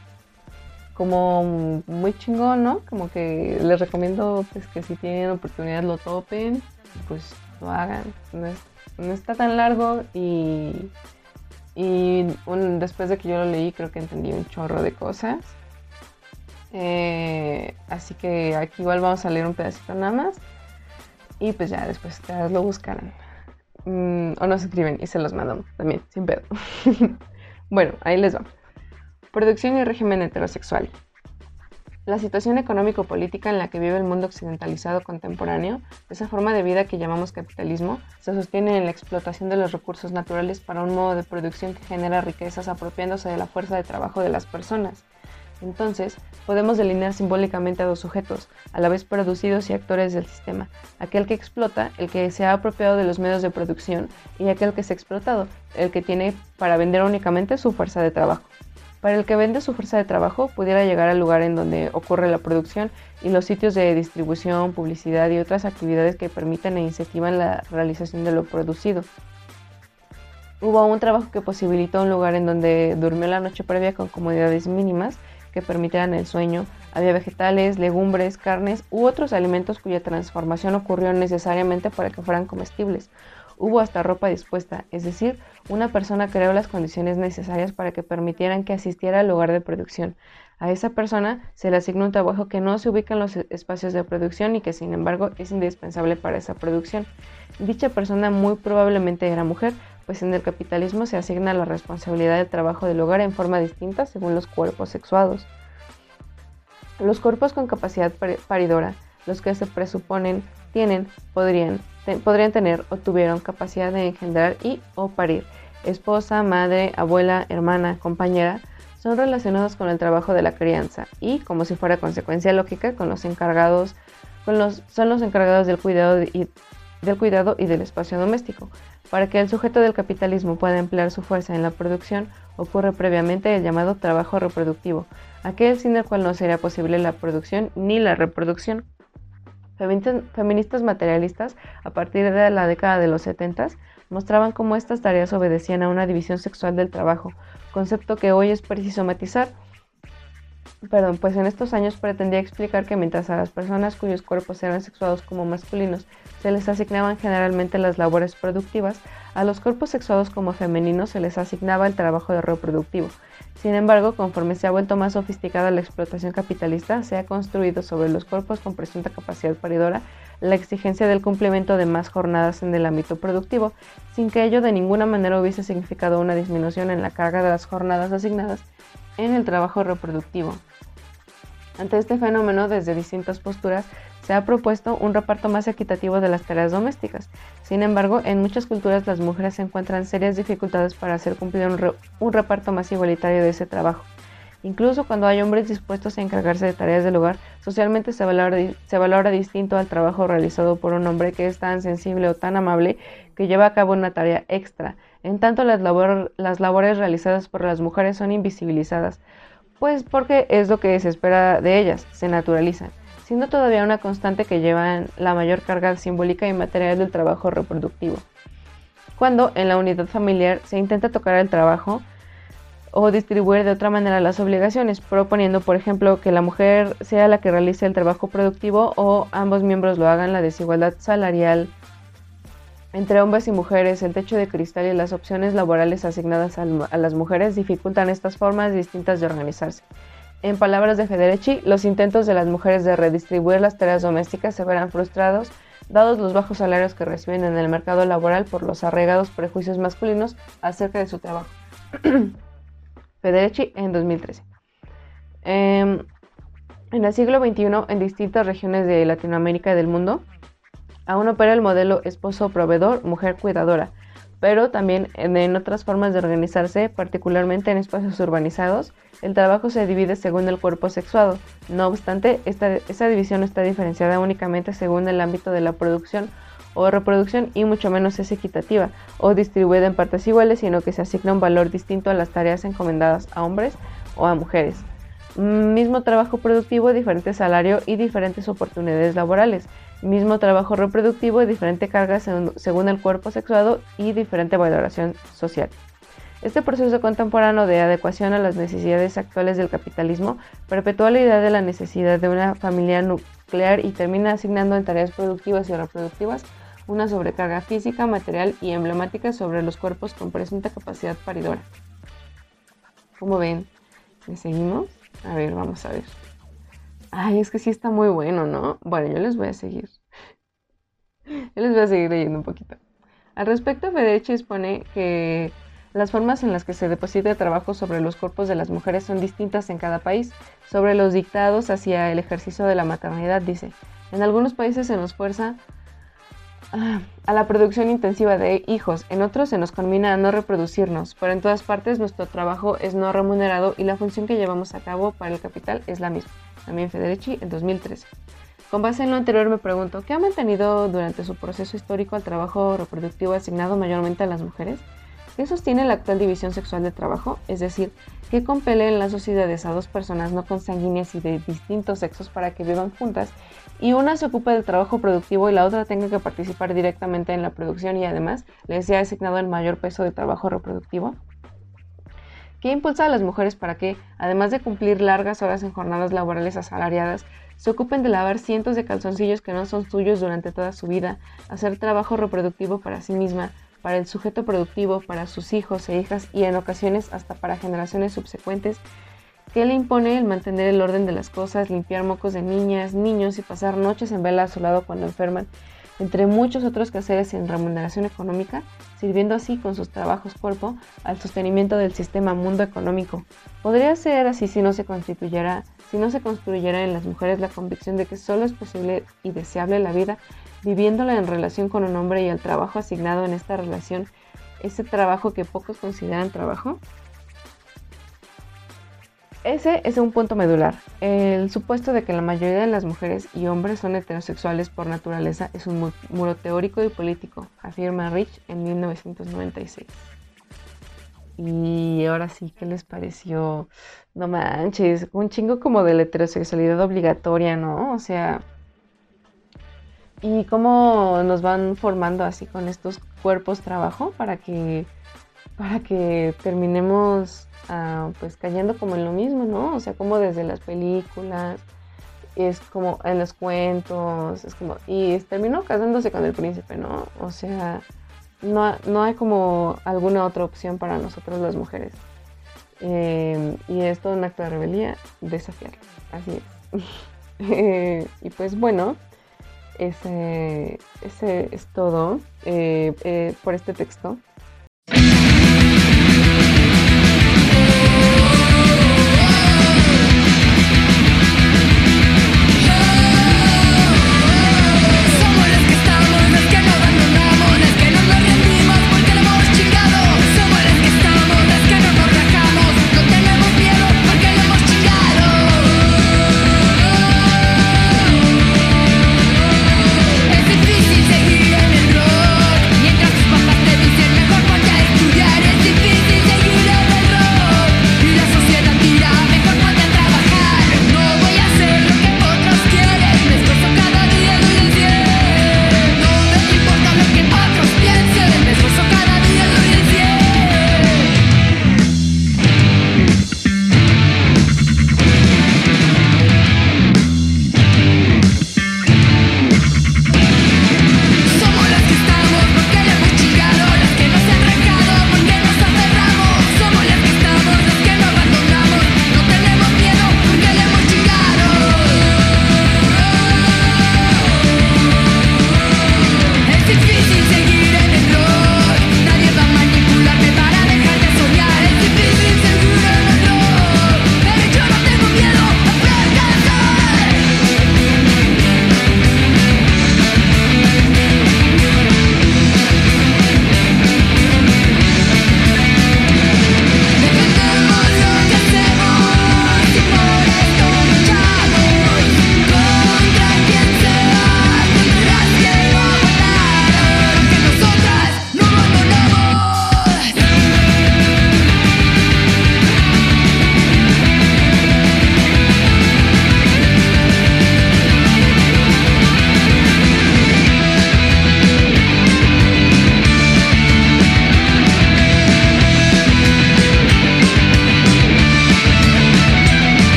como muy chingón, ¿no? Como que les recomiendo pues que si tienen oportunidad lo topen, pues lo hagan. No, es, no está tan largo y, y un, después de que yo lo leí creo que entendí un chorro de cosas. Eh, así que aquí igual vamos a leer un pedacito nada más y pues ya después ustedes lo buscarán. Mm, o nos escriben y se los mandamos también, sin pedo. Bueno, ahí les va. Producción y régimen heterosexual. La situación económico-política en la que vive el mundo occidentalizado contemporáneo, esa forma de vida que llamamos capitalismo, se sostiene en la explotación de los recursos naturales para un modo de producción que genera riquezas apropiándose de la fuerza de trabajo de las personas. Entonces, podemos delinear simbólicamente a dos sujetos, a la vez producidos y actores del sistema, aquel que explota, el que se ha apropiado de los medios de producción, y aquel que es explotado, el que tiene para vender únicamente su fuerza de trabajo. Para el que vende su fuerza de trabajo, pudiera llegar al lugar en donde ocurre la producción y los sitios de distribución, publicidad y otras actividades que permiten e incentivan la realización de lo producido. Hubo un trabajo que posibilitó un lugar en donde durmió la noche previa con comodidades mínimas que permitieran el sueño. Había vegetales, legumbres, carnes u otros alimentos cuya transformación ocurrió necesariamente para que fueran comestibles. Hubo hasta ropa dispuesta, es decir, una persona creó las condiciones necesarias para que permitieran que asistiera al lugar de producción. A esa persona se le asigna un trabajo que no se ubica en los espacios de producción y que sin embargo es indispensable para esa producción. Dicha persona muy probablemente era mujer, pues en el capitalismo se asigna la responsabilidad del trabajo del hogar en forma distinta según los cuerpos sexuados. Los cuerpos con capacidad paridora, los que se presuponen tienen, podrían, te, podrían tener o tuvieron capacidad de engendrar y o parir, esposa, madre, abuela, hermana, compañera, son relacionados con el trabajo de la crianza y, como si fuera consecuencia lógica, con los encargados, con los, son los encargados del cuidado de, y, del cuidado y del espacio doméstico. Para que el sujeto del capitalismo pueda emplear su fuerza en la producción, ocurre previamente el llamado trabajo reproductivo, aquel sin el cual no sería posible la producción ni la reproducción. Feministas materialistas, a partir de la década de los setenta, mostraban cómo estas tareas obedecían a una división sexual del trabajo, concepto que hoy es preciso matizar. Perdón, pues en estos años pretendía explicar que mientras a las personas cuyos cuerpos eran sexuados como masculinos se les asignaban generalmente las labores productivas, a los cuerpos sexuados como femeninos se les asignaba el trabajo de reproductivo. Sin embargo, conforme se ha vuelto más sofisticada la explotación capitalista, se ha construido sobre los cuerpos con presunta capacidad paridora la exigencia del cumplimiento de más jornadas en el ámbito productivo, sin que ello de ninguna manera hubiese significado una disminución en la carga de las jornadas asignadas en el trabajo reproductivo. Ante este fenómeno, desde distintas posturas, se ha propuesto un reparto más equitativo de las tareas domésticas. Sin embargo, en muchas culturas las mujeres se encuentran serias dificultades para hacer cumplir un, re un reparto más igualitario de ese trabajo. Incluso cuando hay hombres dispuestos a encargarse de tareas del hogar, socialmente se valora, se valora distinto al trabajo realizado por un hombre que es tan sensible o tan amable que lleva a cabo una tarea extra. En tanto, las, labor las labores realizadas por las mujeres son invisibilizadas, pues porque es lo que se espera de ellas, se naturalizan, siendo todavía una constante que llevan la mayor carga simbólica y material del trabajo reproductivo. Cuando en la unidad familiar se intenta tocar el trabajo o distribuir de otra manera las obligaciones, proponiendo, por ejemplo, que la mujer sea la que realice el trabajo productivo o ambos miembros lo hagan, la desigualdad salarial entre hombres y mujeres, el techo de cristal y las opciones laborales asignadas a las mujeres dificultan estas formas distintas de organizarse. En palabras de Federici, los intentos de las mujeres de redistribuir las tareas domésticas se verán frustrados, dados los bajos salarios que reciben en el mercado laboral por los arraigados prejuicios masculinos acerca de su trabajo. Federici en dos mil trece. Eh, en el siglo veintiuno, en distintas regiones de Latinoamérica y del mundo, aún opera el modelo esposo-proveedor, mujer-cuidadora, pero también en otras formas de organizarse, particularmente en espacios urbanizados, el trabajo se divide según el cuerpo sexuado. No obstante, esta, esta división no está diferenciada únicamente según el ámbito de la producción o reproducción y mucho menos es equitativa o distribuida en partes iguales, sino que se asigna un valor distinto a las tareas encomendadas a hombres o a mujeres. Mismo trabajo productivo, diferente salario y diferentes oportunidades laborales. Mismo trabajo reproductivo y diferente carga según, según el cuerpo sexuado y diferente valoración social. Este proceso contemporáneo de adecuación a las necesidades actuales del capitalismo perpetúa la idea de la necesidad de una familia nuclear y termina asignando en tareas productivas y reproductivas una sobrecarga física, material y emblemática sobre los cuerpos con presunta capacidad paridora. ¿Cómo ven? ¿Le seguimos? A ver, vamos a ver. Ay, es que sí está muy bueno, ¿no? Bueno, yo les voy a seguir. Yo les voy a seguir leyendo un poquito. Al respecto, Federici expone que las formas en las que se deposita el trabajo sobre los cuerpos de las mujeres son distintas en cada país. Sobre los dictados hacia el ejercicio de la maternidad, dice: en algunos países se nos fuerza ah, a la producción intensiva de hijos, en otros se nos conmina a no reproducirnos, pero en todas partes nuestro trabajo es no remunerado y la función que llevamos a cabo para el capital es la misma. También Federici, en dos mil trece. Con base en lo anterior me pregunto, ¿qué ha mantenido durante su proceso histórico al trabajo reproductivo asignado mayormente a las mujeres? ¿Qué sostiene la actual división sexual de trabajo? Es decir, ¿qué compele en las sociedades a dos personas no consanguíneas y de distintos sexos para que vivan juntas y una se ocupe del trabajo productivo y la otra tenga que participar directamente en la producción y además les sea asignado el mayor peso de trabajo reproductivo? ¿Qué impulsa a las mujeres para que, además de cumplir largas horas en jornadas laborales asalariadas, se ocupen de lavar cientos de calzoncillos que no son suyos durante toda su vida, hacer trabajo reproductivo para sí misma, para el sujeto productivo, para sus hijos e hijas y en ocasiones hasta para generaciones subsecuentes? ¿Qué le impone el mantener el orden de las cosas, limpiar mocos de niñas, niños y pasar noches en vela a su lado cuando enferman, entre muchos otros quehaceres sin remuneración económica, sirviendo así con sus trabajos cuerpo al sostenimiento del sistema mundo económico? ¿Podría ser así si no se constituyera, si no se construyera en las mujeres la convicción de que solo es posible y deseable la vida viviéndola en relación con un hombre y el trabajo asignado en esta relación, ese trabajo que pocos consideran trabajo? Ese es un punto medular. El supuesto de que la mayoría de las mujeres y hombres son heterosexuales por naturaleza es un muro teórico y político, afirma Rich en mil novecientos noventa y seis. Y ahora sí, ¿qué les pareció? No manches, un chingo como de la heterosexualidad obligatoria, ¿no? O sea, y cómo nos van formando así con estos cuerpos trabajo para que, para que terminemos Uh, pues cayendo como en lo mismo, ¿no? O sea, como desde las películas, es como en los cuentos, es como, y terminó casándose con el príncipe, ¿no? O sea, no, no hay como alguna otra opción para nosotros las mujeres. Eh, y es todo un acto de rebeldía, desafiarlo, así es. eh, y pues bueno, ese, ese es todo eh, eh, por este texto. Mientras tus papás te dicen mejor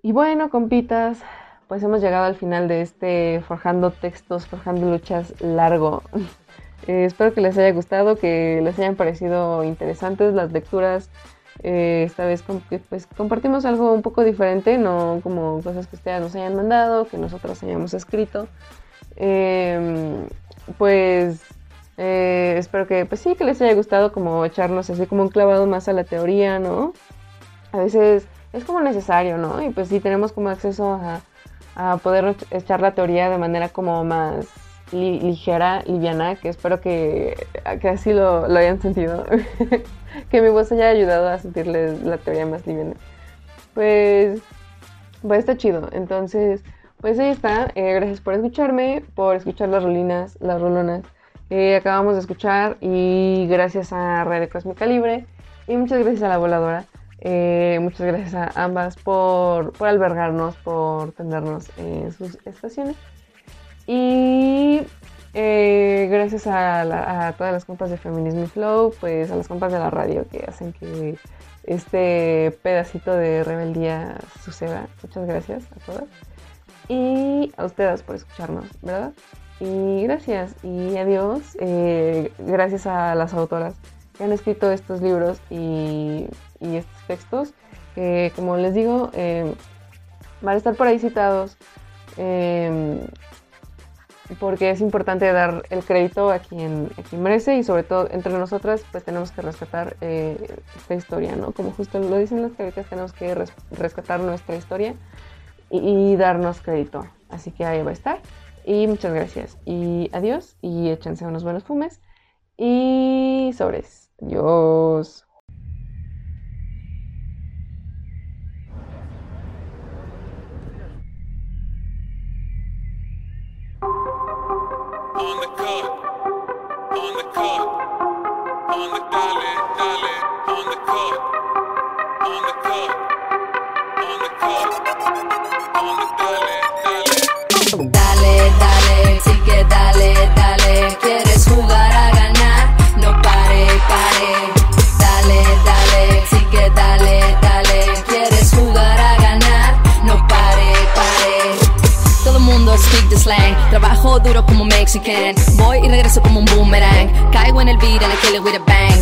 Y bueno, compitas, pues hemos llegado al final de este Forjando Textos, Forjando Luchas largo. Eh, espero que les haya gustado, que les hayan parecido interesantes las lecturas. Eh, esta vez com- pues, compartimos algo un poco diferente, no como cosas que ustedes nos hayan mandado, que nosotros hayamos escrito. Eh, pues eh, espero que pues sí, que les haya gustado como echarnos así como un clavado más a la teoría, ¿no? A veces es como necesario, ¿no? Y pues sí tenemos como acceso a, a poder echar la teoría de manera como más li- ligera, liviana, que espero que, que así lo, lo hayan sentido. Que mi voz haya ayudado a sentirles la teoría más liviana. Pues, pues está chido. Entonces, pues ahí está. Eh, gracias por escucharme, por escuchar las rolinas, las rolonas que acabamos de escuchar. Y gracias a Radio Cósmica Libre. Y muchas gracias a La Voladora. Eh, muchas gracias a ambas por, por albergarnos, por tenernos en sus estaciones. Y eh, gracias a, la, a todas las compas de Feminismo y Flow, pues a las compas de la radio que hacen que este pedacito de rebeldía suceda. Muchas gracias a todas. Y a ustedes por escucharnos, ¿verdad? Y gracias y adiós. Eh, gracias a las autoras que han escrito estos libros y, y estos textos, que como les digo, eh, van a estar por ahí citados, eh, porque es importante dar el crédito a quien, a quien merece, y sobre todo entre nosotras pues tenemos que rescatar eh, esta historia, ¿no? Como justo lo dicen las caritas, tenemos que res- rescatar nuestra historia y, y darnos crédito. Así que ahí va a estar. Y muchas gracias. Y adiós. Y échense unos buenos fumes. Y sobres. Adiós. On the cut, on the cut, on the dale, dale, on the cut, on the cut, on the cut, on the dale, dale. Dale, dale, sí que dale, dale. ¿Quieres jugar a ganar? No pare, pare. Dale, dale, sí que dale, dale. ¿Quieres jugar a ganar? No pare, pare. Todo el mundo speak the slang. Trabajo duro como Mexican. Voy y regreso como un boomerang. Caigo en el beat and I kill it with a bang.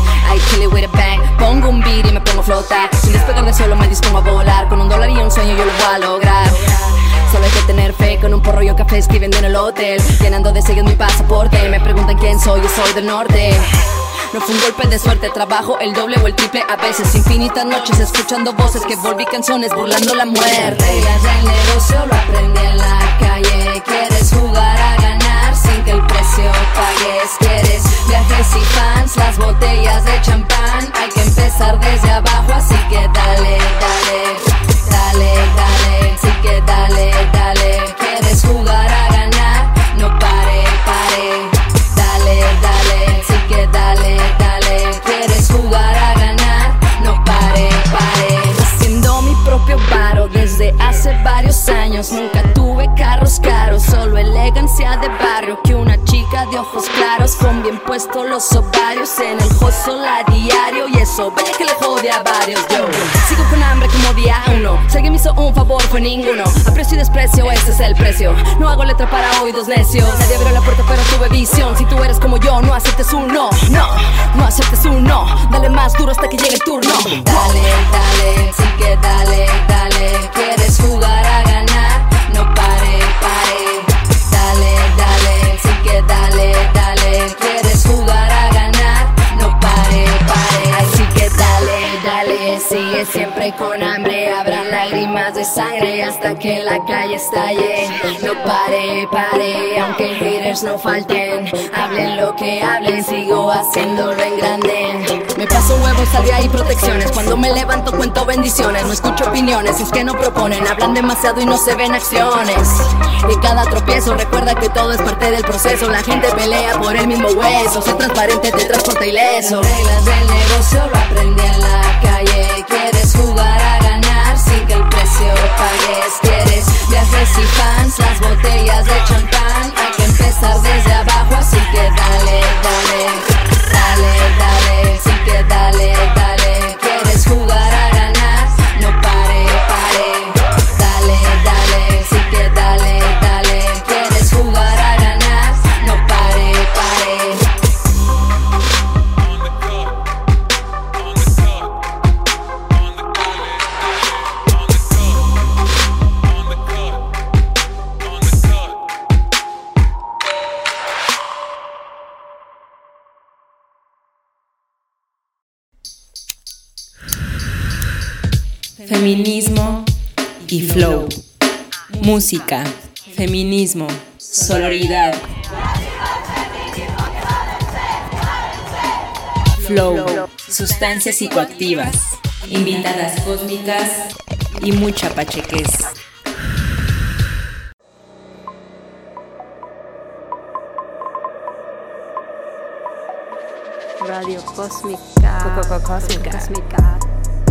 I kill it with a bang. Pongo un beat y me pongo a flotar. Sin despegar de suelo me dispongo a volar. Con un dólar y un sueño yo lo voy a lograr. Solo hay que tener fe, con un porro y un café escribiendo en el hotel. Llenando de sellos mi pasaporte. Me preguntan quién soy, yo soy del norte. No fue un golpe de suerte, trabajo el doble o el triple a veces. Infinitas noches escuchando voces que volví canciones burlando la muerte. Reglas del negocio lo aprendí en la calle. ¿Quieres jugar a ganar sin que el precio pagues? ¿Quieres viajes y fans, las botellas de champán? Hay que empezar desde abajo, así que dale, dale. Dale, dale, sí que dale, dale. ¿Quieres jugar a ganar? No pare, pare. Dale, dale, sí que dale, dale. ¿Quieres jugar a ganar? No pare, pare. Haciendo mi propio paro desde hace varios años. Nunca tuve carros caros, solo elegancia de barrio. Que una chica de ojos claros con bien puestos los ovarios. En el hustle a diario y eso ve que le jode a varios. Yo sigo con hambre como día uno. Si alguien me hizo un favor fue ninguno. Aprecio y desprecio, ese es el precio. No hago letra para oídos necios. Nadie abrió la puerta pero tuve visión. Si tú eres como yo, no aceptes un no. No, no aceptes un no. Dale más duro hasta que llegue el turno. Dale, dale, sí que dale, dale. ¿Quieres jugar a ganar? No pare, pare. Dale, dale, sí que dale, dale. ¿Quieres jugar a ganar? No pare, pare. Así que dale, dale. Sigue siempre con hambre. Habrán lágrimas de sangre hasta que la calle estalle. No pare, pare. Aunque haters no falten, hablen lo que hablen, sigo haciéndolo en grande. Me paso huevos al día y protecciones. Cuando me levanto cuento bendiciones. No escucho opiniones, es que no proponen. Hablan demasiado y no se ven acciones. Y cada tropiezo recuerda que todo es parte del proceso. La gente pelea por el mismo hueso. Ser transparente te transporta ileso. Las reglas del negocio lo aprendí en la calle. ¿Quieres jugar a ganar sin que el precio pagues? ¿Quieres viajes y fans, las botellas de champán? Hay que empezar desde abajo, así que dale, dale. Dale, dale, sí que dale, dale. ¿Quieres jugar a ganar? No pare, pare. feminismo y flow. Música, feminismo, sororidad. Flow, sustancias psicoactivas, invitadas cósmicas y mucha pachequez. Radio Cósmica. Coco Cósmica. Cósmica.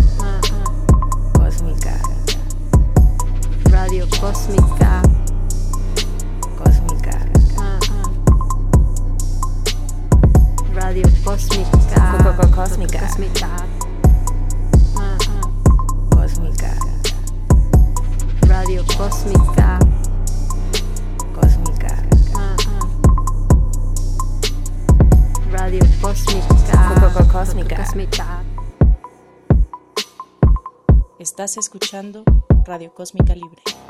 Cósmica. Radio Cósmica. Cósmica. Radio Cósmica. Coco Cósmica. Cósmica. Cósmica. Radio Cósmica. Cósmica. Radio Cósmica. Coco Cósmica. Cósmica. Estás escuchando Radio Cósmica Libre.